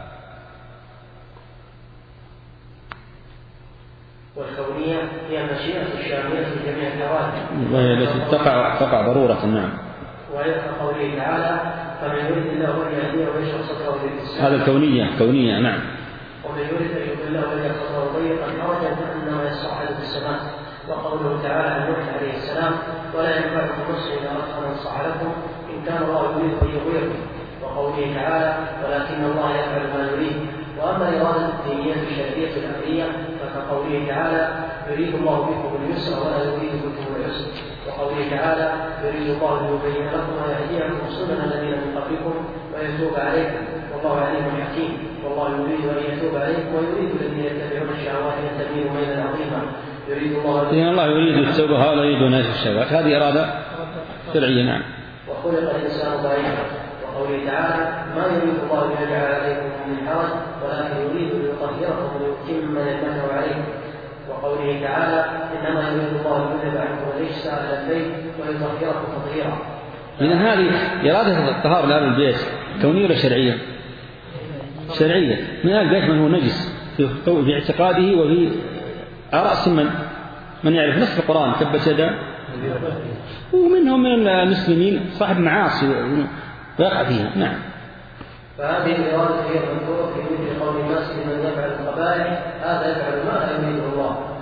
والكونية هي المشيئة الشاملة لجميع الإرادة، وهي التي تقع تقع ضرورة. نعم. وهي قوله تعالى: فمن يريد الله أن يهديه ويشرح صدره للإسلام. هذا الكونية كونية. نعم. ومن يريد أن يضله ويجعل صدره ضيقا حرجا كأنما يصعد في السماء. وقوله تعالى عن نوح عليه السلام: ولا ينفعكم نصح إذا أردت أن أنصح لكم إن كان الله يريد أن يغويكم. وقوله تعالى: ولكن الله يفعل ما يريد. وأما الإرادة الدينية الشرعية الأمرية فكقوله تعالى: يريد الله بكم اليسر ولا يريد بكم العسر. وقوله تعالى: يريد الله أن يبين لكم ويهديكم سنن الذين من قبلكم ويتوب عليكم والله عليم حكيم. والله يريد أن يتوب عليكم ويريد الذين يتبعون الشهوات أن تميلوا ميلا عظيما. يريد الله إن الله يريد التوبة ولا يريد نزع الشهوات، هذه إرادة شرعية. نعم. وخلق الإنسان ضعيفا. وقوله تعالى: ما يريد الله أن يجعل عليكم من حرج ولكن يريد أن يطهركم ويتم نعمته عليكم. وقوله تعالى: إنما يريد الله أن يذهب عنكم الرجس أهل البيت ويطهركم تطهيرا. إذن هذه إرادة الطهارة لأهل البيت كونية ولا شرعية؟ شرعية. من أهل البيت من هو نجس في اعتقاده وفي رأس من من يعرف نص القرآن تبت يدا، ومنهم من المسلمين صاحب معاصي ويقع فيها. نعم. فهذه الإرادة هي المذكورة في مثل قول الناس لمن يفعل القبائح هذا يفعل ما لا يريده الله،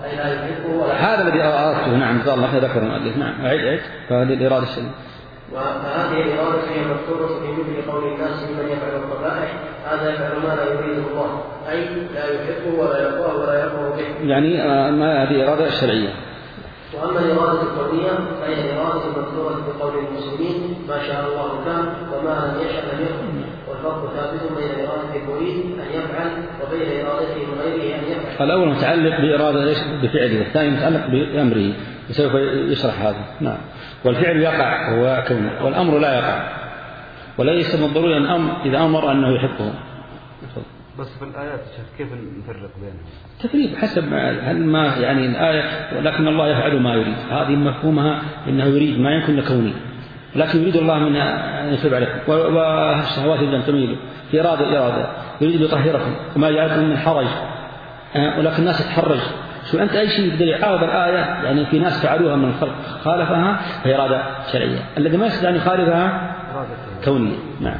أي لا يحبه ولا هذا الذي أردته. نعم جزاه الله خير ذكر المؤلف. نعم أعيد أعيد فهذه الإرادة الشرعية. وهذه الإرادة هي مذكورة في مثل قول الناس ممن يفعل القبائح هذا يفعل ما لا يريده الله أي لا يحبه ولا يرضاه ولا يرضى به، يعني آه ما هذه إرادة الشرعية. وأما الإرادة الكونية فهي الإرادة المذكورة في قول المسلمين ما شاء الله كان وما لم يشأ لم يكن، والفرق ثابت بين إرادة المريد أن يفعل وبين إرادته من غيره أن يفعل. الأول متعلق بإرادة ليش بفعله، الثاني متعلق بأمره وسوف يشرح هذا. نعم. والفعل يقع وهو كونه والأمر لا يقع، وليس من الضروري أن أمر إذا أمر أنه يحبه. بس في الآيات كيف نفرق بينهم؟ تفريق حسب هل ما يعني الآية ولكن الله يفعل ما يريد، هذه مفهومها إنه يريد ما يكون كوني، لكن يريد الله من أن يتوب عليكم والشهوات لم تميلوا في إرادة إرادة يريد يطهركم وما يجعلكم من حرج، ولكن الناس تتحرج شو أنت أي شيء يقدر يعارض الآية، يعني في ناس فعلوها من الخلق خالفها فهي إرادة شرعية، الذي ما يستطيع أن يخالفها كونية. نعم.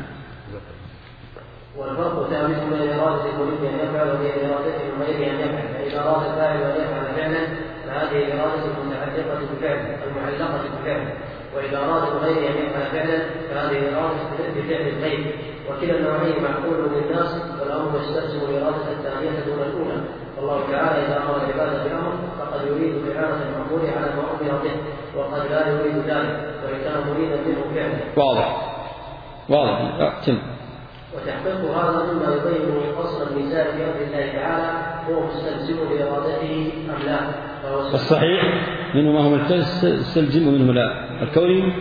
والفرق ثابت بين إرادة المريد أن يفعل وبين إرادته من غيره أن يفعل، فإذا أراد الفاعل أن يفعل فعلا فهذه الإرادة المتعلقة بفعل المعلقة بفعل، وإذا أراد الغير أن يفعل فعلا فهذه الإرادة بفعل الغير، وكلا النوعين معقول للناس والأمر يستلزم الإرادة الثانية دون الأولى. والله تعالى إذا أمر العباد بأمر فقد يريد إعانة المأمور على ما أمر به وقد لا يريد ذلك وإن كان مريدا منه فعلا. واضح واضح. أحسن. وتحقيق هذا مما يبين أصل الميزان في أمر الله تعالى هو مستلزم لإرادته أم لا. الصحيح منه ما هو مستلزم ومنه لا. الكوني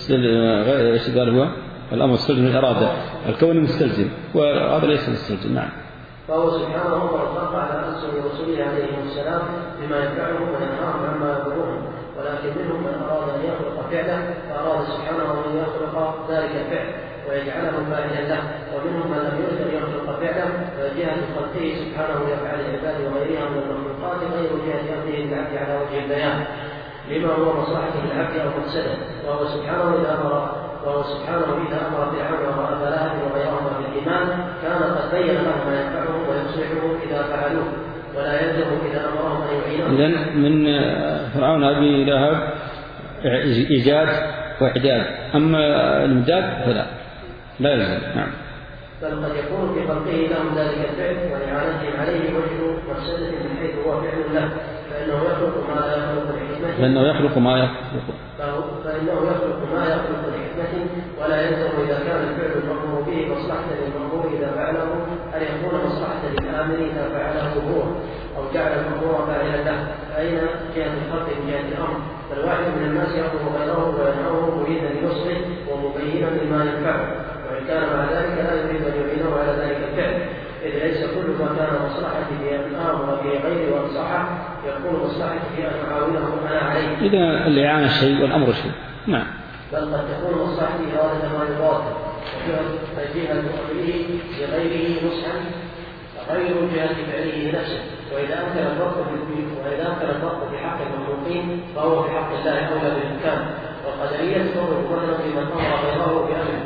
ايش قال هو الأمر مستلزم الإرادة، الكوني مستلزم وهذا ليس مستلزم. نعم. فهو سبحانه أمر الخلق على ألسن رسوله عليه السلام بما ينفعهم وينهاهم عما يضرهم، ولكن منهم من أراد أن يخلق فعله فأراد سبحانه أن يخلق ذلك الفعل ويجعله فاعلا له، ومنهم من لم يرد أن يخلق فعله فجهة خلقه سبحانه لأفعال العباد وغيرها من المخلوقات غير جهة أمره العبد على وجه البيان لما هو مصلحته العبد أو مفسده، وهو سبحانه إذا أمر وهو سبحانه إذا أمر فرعون وأبا لهب وغيرهما بالإيمان كان قد بين لهم ما ينفعهم ويصلحهم إذا فعلوه ولا يلزم إذا أمرهم أن يعينهم. إذن من فرعون أبي لهب إيجاد وإعداد، أما الإمداد فلا لا يلزم. نعم. بل قد يكون في خلقه لهم ذلك الفعل وإعانتهم عليه وجه مفسدة من حيث هو فعل له، فإنه يخلق ما لا يخلق لحكمته فإنه يخلق ما يخلق فإنه يخلق ما يخلق لحكمته ولا يلزم إذا كان الفعل المأمور به مصلحة للمأمور إذا فعله أن يكون مصلحة للآمر إذا فعله هو أو جعل المأمور فاعلا له، فأين جهة الخلق من جهة الأمر؟ فالواحد من الناس يأمر غيره وينهاه مريدا لنصره ومبينا لما ينفعه، وإن كان مع ذلك لا يريد أن يعينه على ذلك الفعل، إذ ليس كل ما كان مصلحة في أن آمر في غير وانصحه يكون مصلحة في أن أعاونه أنا عليه. إذا الإعانة شيء والأمر شيء. نعم. بل قد تكون مصلحة إرادة ما يضاد وجهة أمره لغيره نصحا غير جهة فعله نفسه، وإذا أمكن الفرق وإذا أمكن الفرق في حق المخلوقين فهو في حق الله أولى بالإمكان، والقدرية تفرق مثلا في من أمر غيره بأمره.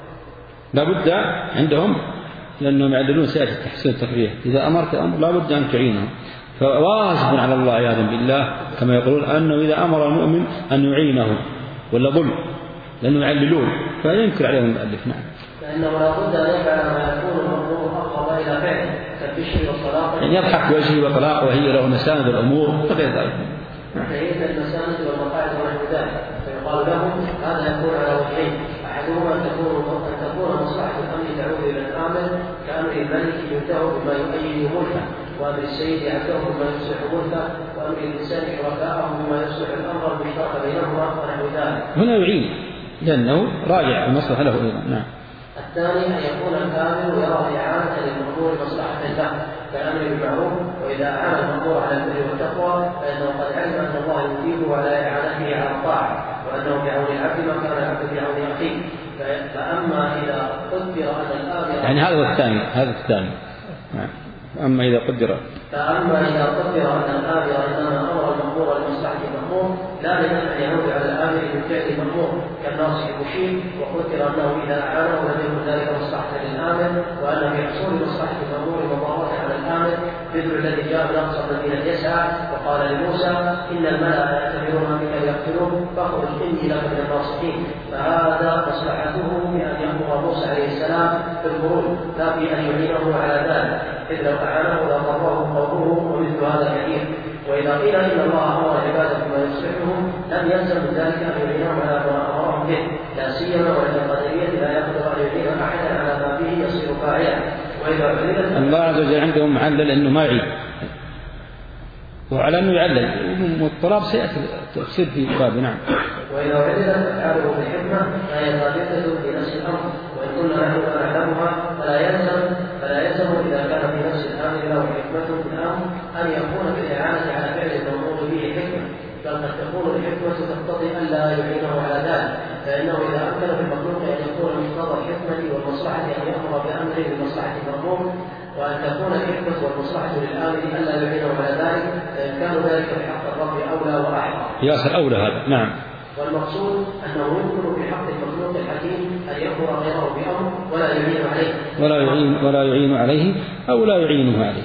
لابد عندهم لأنهم يعدلون سياسة التحسين التقرير، إذا أمرت أمر لابد أن تعينه، فواجب على الله عياذا بالله كما يقولون أنه إذا أمر المؤمن أن يعينه ولا ظلم لأنه يعللون فينكر عليهم المؤلف. نعم. فإنه لابد أن يفعل ما يكون المأمور أقرب إلى فعله كالبشر والصلاة، يعني يضحك وجهه وطلاق وهي له مساند الأمور وغير ذلك. فهي المساند والمقاعد ونحو ذلك، فيقال لهم هذا يكون على وجهين، أحدهما أن تكون أن تكون مصلحة الأمر تعود إلى الآمر كأمر الملك ينتهى بما يؤيد ملكه، وأمر السيد يعتبر بما يصلح ملكه، وأمر الإنسان شركاءه بما يصلح الأمر المشترك بينهما ونحو ذلك. هنا يعين لأنه راجع المصلحة له أيضا. نعم. الثاني أن يكون الآمر يرى إعانة للمأمور مصلحة له كأمر بالمعروف، وإذا أعان المأمور على البر والتقوى فإنه قد علم أن الله يثيبه على إعانته على الطاعة، وأنه بعون العبد ما كان العبد بعون أخيه. فأما إذا قدر أن الآمر يعني هذا هو الثاني هذا الثاني نعم. أما إذا قدر فأما إذا قدر أن الآمر إنما أمر المأمور لمصلحة المأمور لا لمن أن يعود على الآمر من فعل المأمور كالناصح المشير، وقدر أنه إذا أعانه لم يكن ذلك مصلحة للآمر، وأن في حصول مصلحة المأمور مضارة على الآمر مثل الذي جاء من أقصى المدينة يسعى وقال لموسى إن الملأ يأتمرون بك ليقتلوك فاخرج إني لك من الناصحين. فهذا مصلحته بأن يأمر موسى عليه السلام بالخروج لا في أن يعينه على ذلك، إذ لو أعانه لضره قومه ومثل هذا كثير. وإذا قيل إن الله أمر عباده بما يصلحهم لم يلزم من ذلك أن يعينهم على ما أمرهم به، لا سيما وإن القدرية لا يقدر أن يعين أحدا على ما به يصير فاعلا. وإذا عللت الله عز وجل عندهم معلل أنه ما يعين، وعلى أنه يعلل والطلاب سيأتي تفسير في باب. نعم. وإذا عللت أفعاله بالحكمة فهي ثابتة في نفس الأمر، وإن كنا نحن نعلمها فلا يلزم فلا يلزم إذا كان في نفس الأمر له حكمة في الأمر أن يكون في الإعانة على فعل المأمور به حكمة، بل قد تكون الحكمة تقتضي ألا يعينه على ذلك، فإنه إذا أمكن في المخلوق أن يكون مقتضى الحكمة والمصلحة أن يأمر بأمر بمصلحة المأمور، وأن تكون الحكمة والمصلحة للآمر ألا يعينه على ذلك، فإن كان ذلك بحق الرب أولى وأحق. ياسر أولى هذا. نعم. والمقصود أنه يمكن في حق المخلوق الحكيم أن يأمر غيره بأمر ولا يعين عليه ولا يعين ولا يعين عليه أو لا يعينه عليه،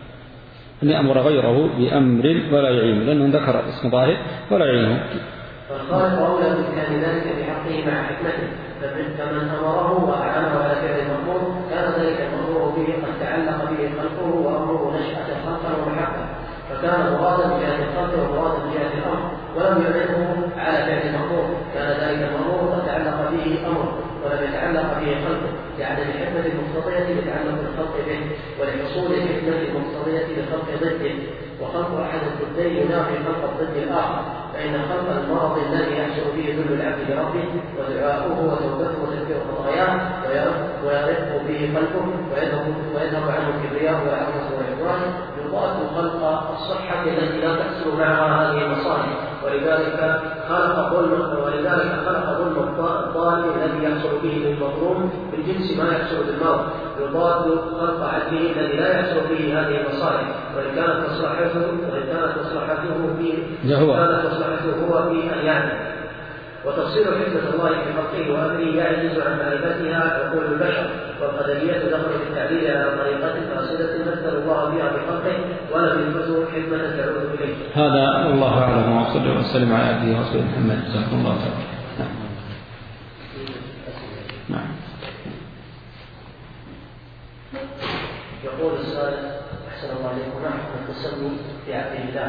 أن يأمر غيره بأمر ولا يعينه، لأنه ذكر اسم ظاهر ولا يعينه. فالخالق أولى بكان ذلك بحقه مع حكمته، فمن أمره وأعانه على فعل المأمور كان ذلك المأمور به قد تعلق به خلقه وأمره نشأة خلقه وحقه، فكان مرادا بجهة الخلق ومرادا بجهة الأمر، ولم يعينه على فعل المأمور، كان ذلك المأمور قد تعلق به أمر ولم يتعلق به خلقه، لعدم الحكمة المقتضية لتعلق الخلق به، ولحصول الحكمة المقتضية لخلق ضده، وخلق أحد الضدين ينافي خلق الضد الآخر، فإن خلق المرض الذي يحصل به ذل العبد لربه ودعاؤه وتوبته وتذكير خطاياه ويرق به قلبه ويذهب عنه الكبرياء والعظمة والعدوان، يضاد خلق الصحة التي لا تحصل معها هذه المصالح، ولذلك خلق ظلم ولذلك خلق ظلم الضال الذي يحصل به للمظلوم بالجنس ما يحصل بالمرض، يضاد خلق عبده الذي لا يحصل به هذه المصالح، وإن كانت مصلحته وإن كانت مصلحته فيه كانت مصلحته هو في أن يعلم. وتفسير حكمة الله في خلقه وأمره يعجز عن معرفتها عقول البشر، والقدرية تدخل في التعبير على طريقة فاسدة مثل الله بها بخلقه ولم يلبسوا حكمة تعود إليه. هذا الله أعلم، وصلى وسلم على عبده ورسوله محمد جزاكم الله خيرا. نعم. نعم. يقول السائل أحسن الله عليكم، ما حكم التسمي في عبد الله؟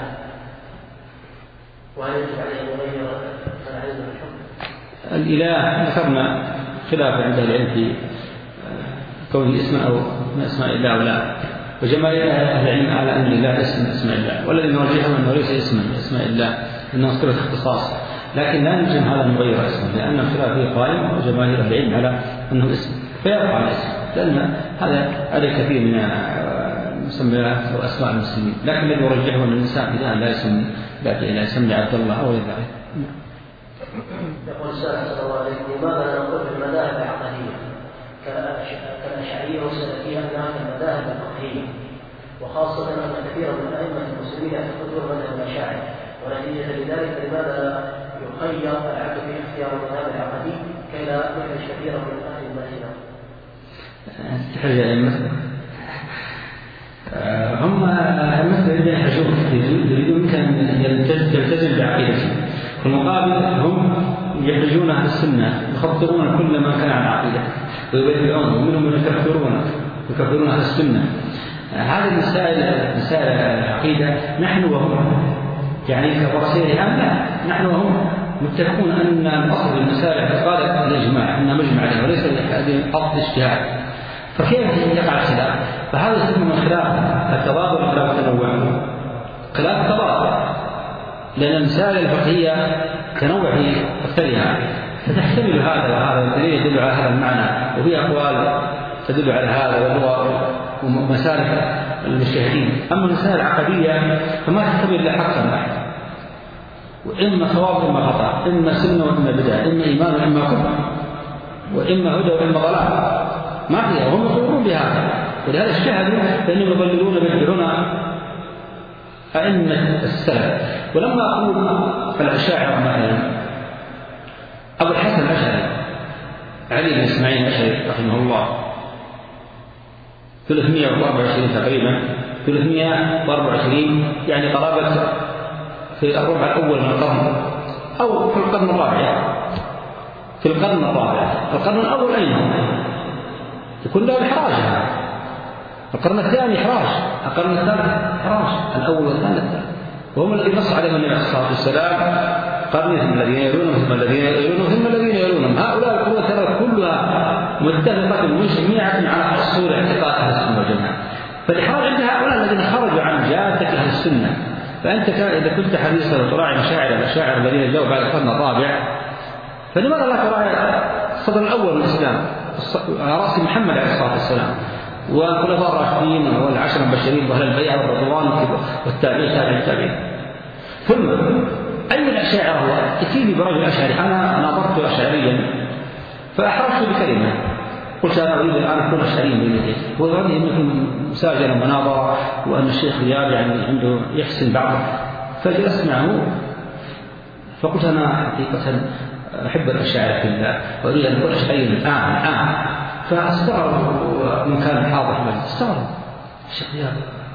وهل يجب عليه مغير فالعلم الحكم؟ الإله ذكرنا خلاف عند العلم في كون الاسم أو من أسماء الله أو لا، وجماهير أهل العلم على أن الله اسم من أسماء الله، والذي نرجحه أنه ليس اسما من أسماء الله إنه صفة اختصاص، لكن لا يمكن هذا المغير اسمه، لأن الخلاف فيه قائم وجماهير أهل العلم على أنه اسم، فيبقى الاسم، لأن هذا عليه كثير من مسميات أو أسماء المسلمين، لكن الذي يرجحه أن الإنسان إذا لا يسمي لا يسمي عبد الله أو غير ذلك. يقول السائل صلى الله عليه وسلم، لماذا نقول في المذاهب العقدية كالأشعرية والسلفية أنها كالمذاهب الفقهية، وخاصة أن كثيرا من أئمة المسلمين يعتقدون مذهب الأشاعرة، ونتيجة لذلك لماذا يخير العبد في اختيار المذهب العقدي كي لا يحرج كثيرا من أهل المدينة؟ تحرج أئمة هم مثل الذين يحرجون يريدون منك أن يلتزم بعقيدته، في المقابل هم يحرجون أهل السنة يخطرون كل ما كان عن عقيدته ويبدعون، ومنهم من يكفرون يكفرون أهل السنة. هذه المسائل مسائل العقيدة نحن وهم يعني كتفصيلها لا، نحن وهم متفقون أن الأصل المسائل اعتقاد الإجماع أنها مجمع عليها وليس قصد اجتهاد، فكيف يقع الخلاف؟ فهذا يسمى من خلاف التضاد وخلاف التنوع. خلاف التضاد لأن المسائل الفقهية تنوع في أكثرها، فتحتمل هذا وهذا، والدليل يدل على هذا المعنى، وفي أقوال تدل على هذا ومسالك المجتهدين. أما المسائل العقدية فما تحتمل إلا حقا واحد، وإما صواب وإما خطأ، إما سنة وإما بدعة، إما إيمان وإما كفر، وإما هدى وإما ضلال، ما فيها، وهم يقولون بهذا، ولهذا اجتهدوا لأنهم يضللون ويدعون أئمة السلف. ولما أقول الأشاعرة مثلا أبو الحسن الأشعري علي بن إسماعيل الأشعري رحمه الله ثلاثمائة وأربعة وعشرين تقريبا ثلاثمائة وأربعة وعشرين يعني قرابة في الربع الأول من القرن أو في القرن الرابع في القرن الرابع القرن الأول أين هو؟ يكون له الحراج. القرن الثاني حراج، القرن الثالث حراج، الأول والثاني الثالث، وهم الذين نص عليهم النبي عليه الصلاة والسلام قرن ثم الذين يلونهم ثم الذين يلونهم ثم الذين يلونهم. هؤلاء القرون ترى كلها متفقة مجمعة على أصول اعتقاد أهل السنة والجماعة. فالإحراج عند هؤلاء الذين خرجوا عن جادة أهل السنة. فأنت إذا كنت حريصا وتراعي مشاعر الأشاعرة الذين جاءوا بعد القرن الرابع، فلماذا لا تراعي الصدر الأول من الإسلام على رأس محمد عليه الصلاة والسلام والخلفاء الراشدين والعشرة البشرين وأهل البيعة والرضوان والتابعين تابعين التابعين. ثم أي الأشاعرة هو؟ اتيني برجل أشعري، أنا ناظرت أشعريا فأحرجت بكلمة قلت أنا أريد الآن أكون أشعريا بين يديه، وظن أنه مساجلة ومناظرة وأن الشيخ رياض يعني عنده يحسن بعضه، فجلست معه فقلت أنا حقيقة أحب الأشاعرة في الله وأريد أن أكون أشعريا الآن الآن فأستغرب من كان حاضر في المجلس، استغرب الشيخ رياض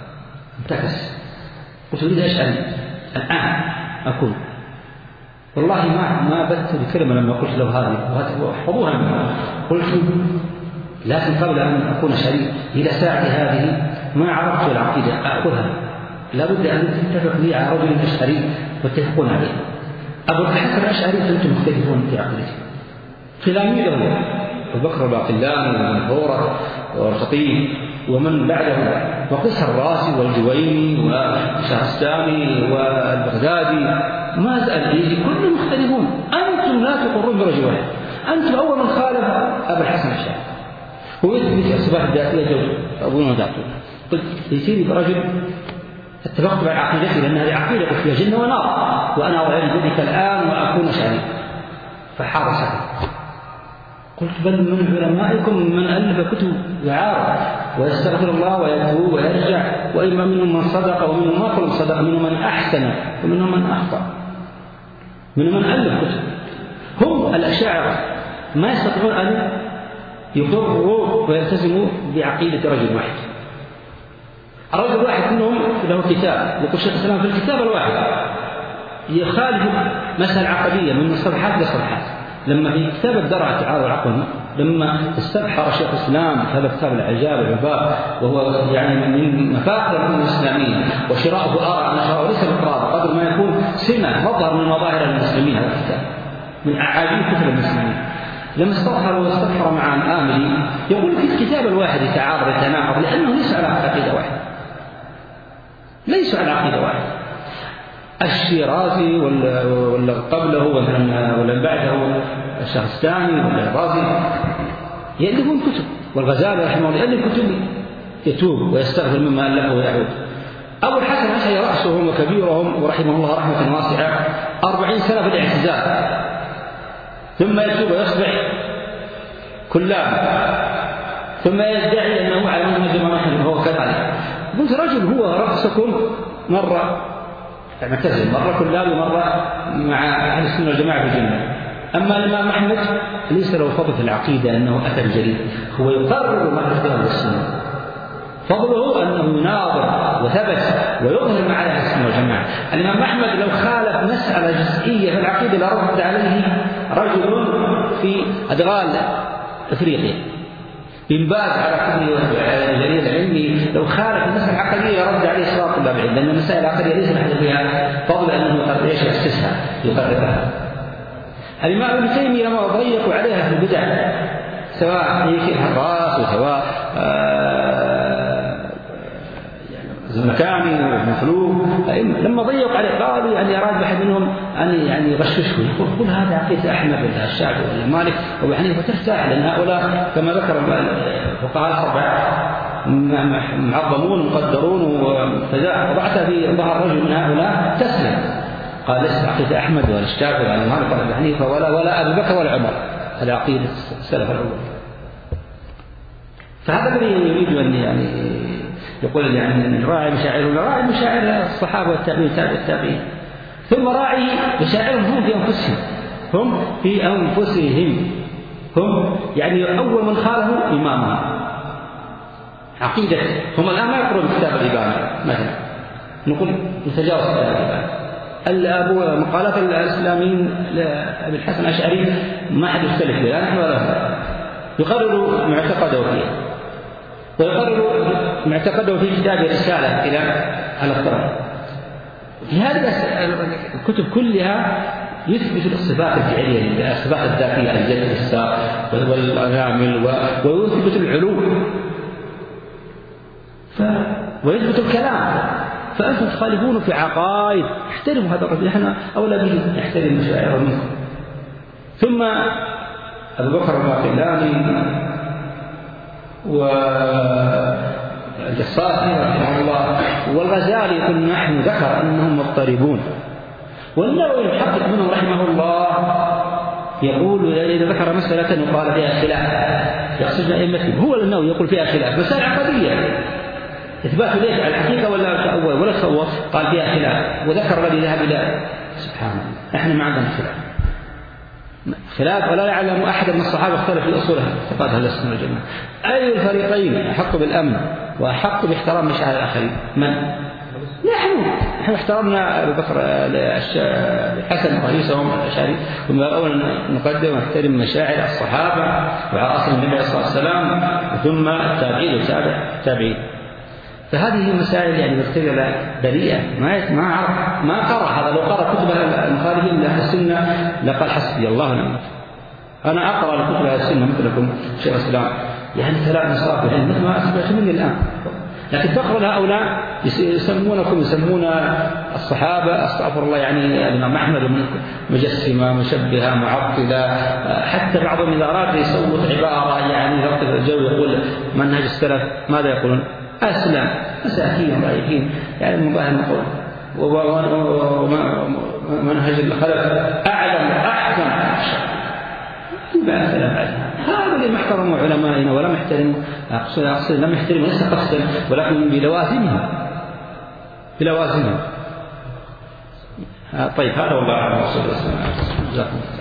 انتكس. قلت أريد أشعري الآن أكون، والله ما ما بت بكلمة لما قلت له هذه واحفظوها منه. قلت لكن قبل أن أكون شريك إلى ساعة هذه ما عرفت العقيدة أخذها، لابد أن تتفق لي على رجل أشعري واتفقون عليه. أبو الحسن الأشعري أنتم مختلفون في عقيدته، تلاميذه أبو بكر الباقلاني والمنصورة والخطيب ومن بعده وقيس الراسي والجويني والشهرستاني والبغدادي ما زال يجي كلهم مختلفون. أنتم لا تقرون برجل واحد، أنتم أول من خالف أبو الحسن الأشعري هو يثبت أسباب الذاتية جوده أبونا ذاته. قلت يصير برجل اتفقت مع عقيدتي لأن هذه عقيدة فيها جنة ونار وأنا أعلن ذلك الآن وأكون أشعري. فحار سكت. قلت بل من علمائكم من ألف كتب يعارض ويستغفر الله ويتوب ويرجع، وإما منهم من صدق ومنهم ما كل صدق، منهم من أحسن ومنهم من أخطأ، منهم من ألف كتب. هم الأشاعرة ما يستطيعون أن يقروا ويلتزموا بعقيدة رجل واحد. الرجل الواحد منهم له كتاب يقول الشيخ الإسلام في الكتاب الواحد يخالف مسألة عقدية من صفحات لصفحات. لما في كتاب الدرع تعالى العقل لما استبحر شيخ الإسلام هذا كتاب العجاب العباب وهو يعني من مفاخر الأمة الإسلامية وشراءه أرى أن شراءه ليس بالقرار قدر ما يكون سمة مظهر من مظاهر المسلمين. هذا الكتاب من أعاجيب كتب المسلمين. لما استبحر واستبحر مع الآملي يقول في الكتاب الواحد يتعارض يتناقض لأنه ليس على عقيدة واحدة، ليس على عقيدة واحدة. الشيرازي ولا ولا قبله ولا ولا بعده الشهرستاني ولا الرازي يألفون كتب، والغزالي رحمه الله يألف كتب يتوب ويستغفر مما ألفه ويعود. أبو الحسن الأشعري رأسهم وكبيرهم ورحمه الله رحمة واسعة أربعين سنة في الاعتزال ثم يتوب ويصبح كلاب ثم يدعي أنه على منهج ما نحن هو كذلك. قلت رجل هو رأسكم مرة معتزل مرة كلاب ومرة مع أهل السنة والجماعة في الجنة. أما الإمام أحمد ليس له فضل في العقيدة أنه أثر جديد، هو يقرر ما أثبته السنة. فضله أنه يناظر وثبت ويظهر مع أهل السنة والجماعة. الإمام أحمد لو خالف مسألة جزئية في العقيدة لرد عليه رجل في أدغال أفريقيا. بن باز على كل الجريد العلمي لو خالف المسألة العقدية يرد عليه صراط الله بعيد، لأن المسائل العقدية ليس نحن فيها فضل أنه قد إيش يأسسها يقررها. الإمام ابن تيمية لما ضيقوا عليها في البدع سواء في الحراس وسواء الزمكاني والمخلوق لما ضيقوا عليه قالوا يعني أراد واحد منهم أن يعني يغششه يقول قل هذا عقيدة أحمد ولا الشافعي ولا مالك أو حنيفة ترتاح، لأن هؤلاء كما ذكر الفقهاء الأربعة معظمون مقدرون وضعت في ظهر رجل من هؤلاء تسلم. قال ليس عقيدة أحمد ولا الشافعي ولا مالك ولا حنيفة ولا ولا أبي بكر ولا عمر، هذا عقيدة السلف الأول. فهذا الذي يريد أن يعني يقول يعني راعي مشاعرنا راعي مشاعر الصحابة والتابعين تابع التابعين، ثم راعي مشاعرهم هم في أنفسهم هم في أنفسهم هم يعني أول من خالفوا إمامهم عقيدة. هم الآن ما يقرون كتاب الإبانة مثلا، نقول نتجاوز كتاب الإبانة. مقالات الإسلاميين لأبي الحسن الأشعري ما حد يختلف بها، نحن ولا هم، يقرر معتقده فيه، ويقرر معتقده في كتاب الرسالة إلى على الطرف. في هذه الكتب كلها يثبت الصفات الفعلية، الصفات الذاتية، الجد والساق والأنامل، ويثبت العلو ف... ويثبت الكلام. فأنتم تخالفون في عقائد. احترموا هذا الرجل، احنا أولى به نحترم مشاعره منكم. ثم أبو بكر الباقلاني والجصاصي رحمه الله والغزالي يقول نحن ذكر أنهم مضطربون. والنووي يحقق منهم رحمه الله يقول إذا ذكر مسألة وقال فيها خلاف يقصد أئمتهم، هو النووي يقول فيها خلاف مسائل عقدية، إثبات ليش على الحقيقة ولا تأول ولا تصور، قال فيها خلاف وذكر الذي ذهب إلى سبحان الله. إحنا ما عندنا خلاف خلاف ولا يعلم أحد من الصحابة اختلف في أصولها اعتقاد أهل السنة والجماعة. أي الفريقين أحق بالأمن وأحق باحترام مشاعر الآخرين؟ من؟ نحن نحن احترمنا أبو بكر الحسن رئيسهم الأشعري، ثم أولا نقدم ونحترم مشاعر الصحابة وعاصم النبي صلى الله عليه وسلم، ثم التابعين والتابع التابعين. فهذه مسائل يعني مرتبة بريئة، ما ما عرف ما قرأ هذا. لو قرأ كتب المخالفين لأهل السنة لقال حسبي الله ونعم الوكيل. أنا أقرأ لكتب أهل السنة مثلكم شيخ الإسلام يعني ثلاث نصاب العلم مثل ما أسمعت مني الآن، لكن تقرأ لهؤلاء يسمونكم يسمون الصحابة استغفر الله يعني الإمام أحمد مجسمة مشبهة معطلة، حتى بعضهم إذا أراد يصوت عبارة يعني ضبط الجو يقول منهج السلف ماذا يقولون؟ أسلم مساكين ضعيفين يعني مباهن القول، ومنهج الخلف أعلم أحكم ما أسلم هذا اللي محترموا علمائنا ولا محترموا أقصد أقصد لم يحترموا ليس قصدا ولكن بلوازمهم بلوازمهم. طيب هذا والله أعلم.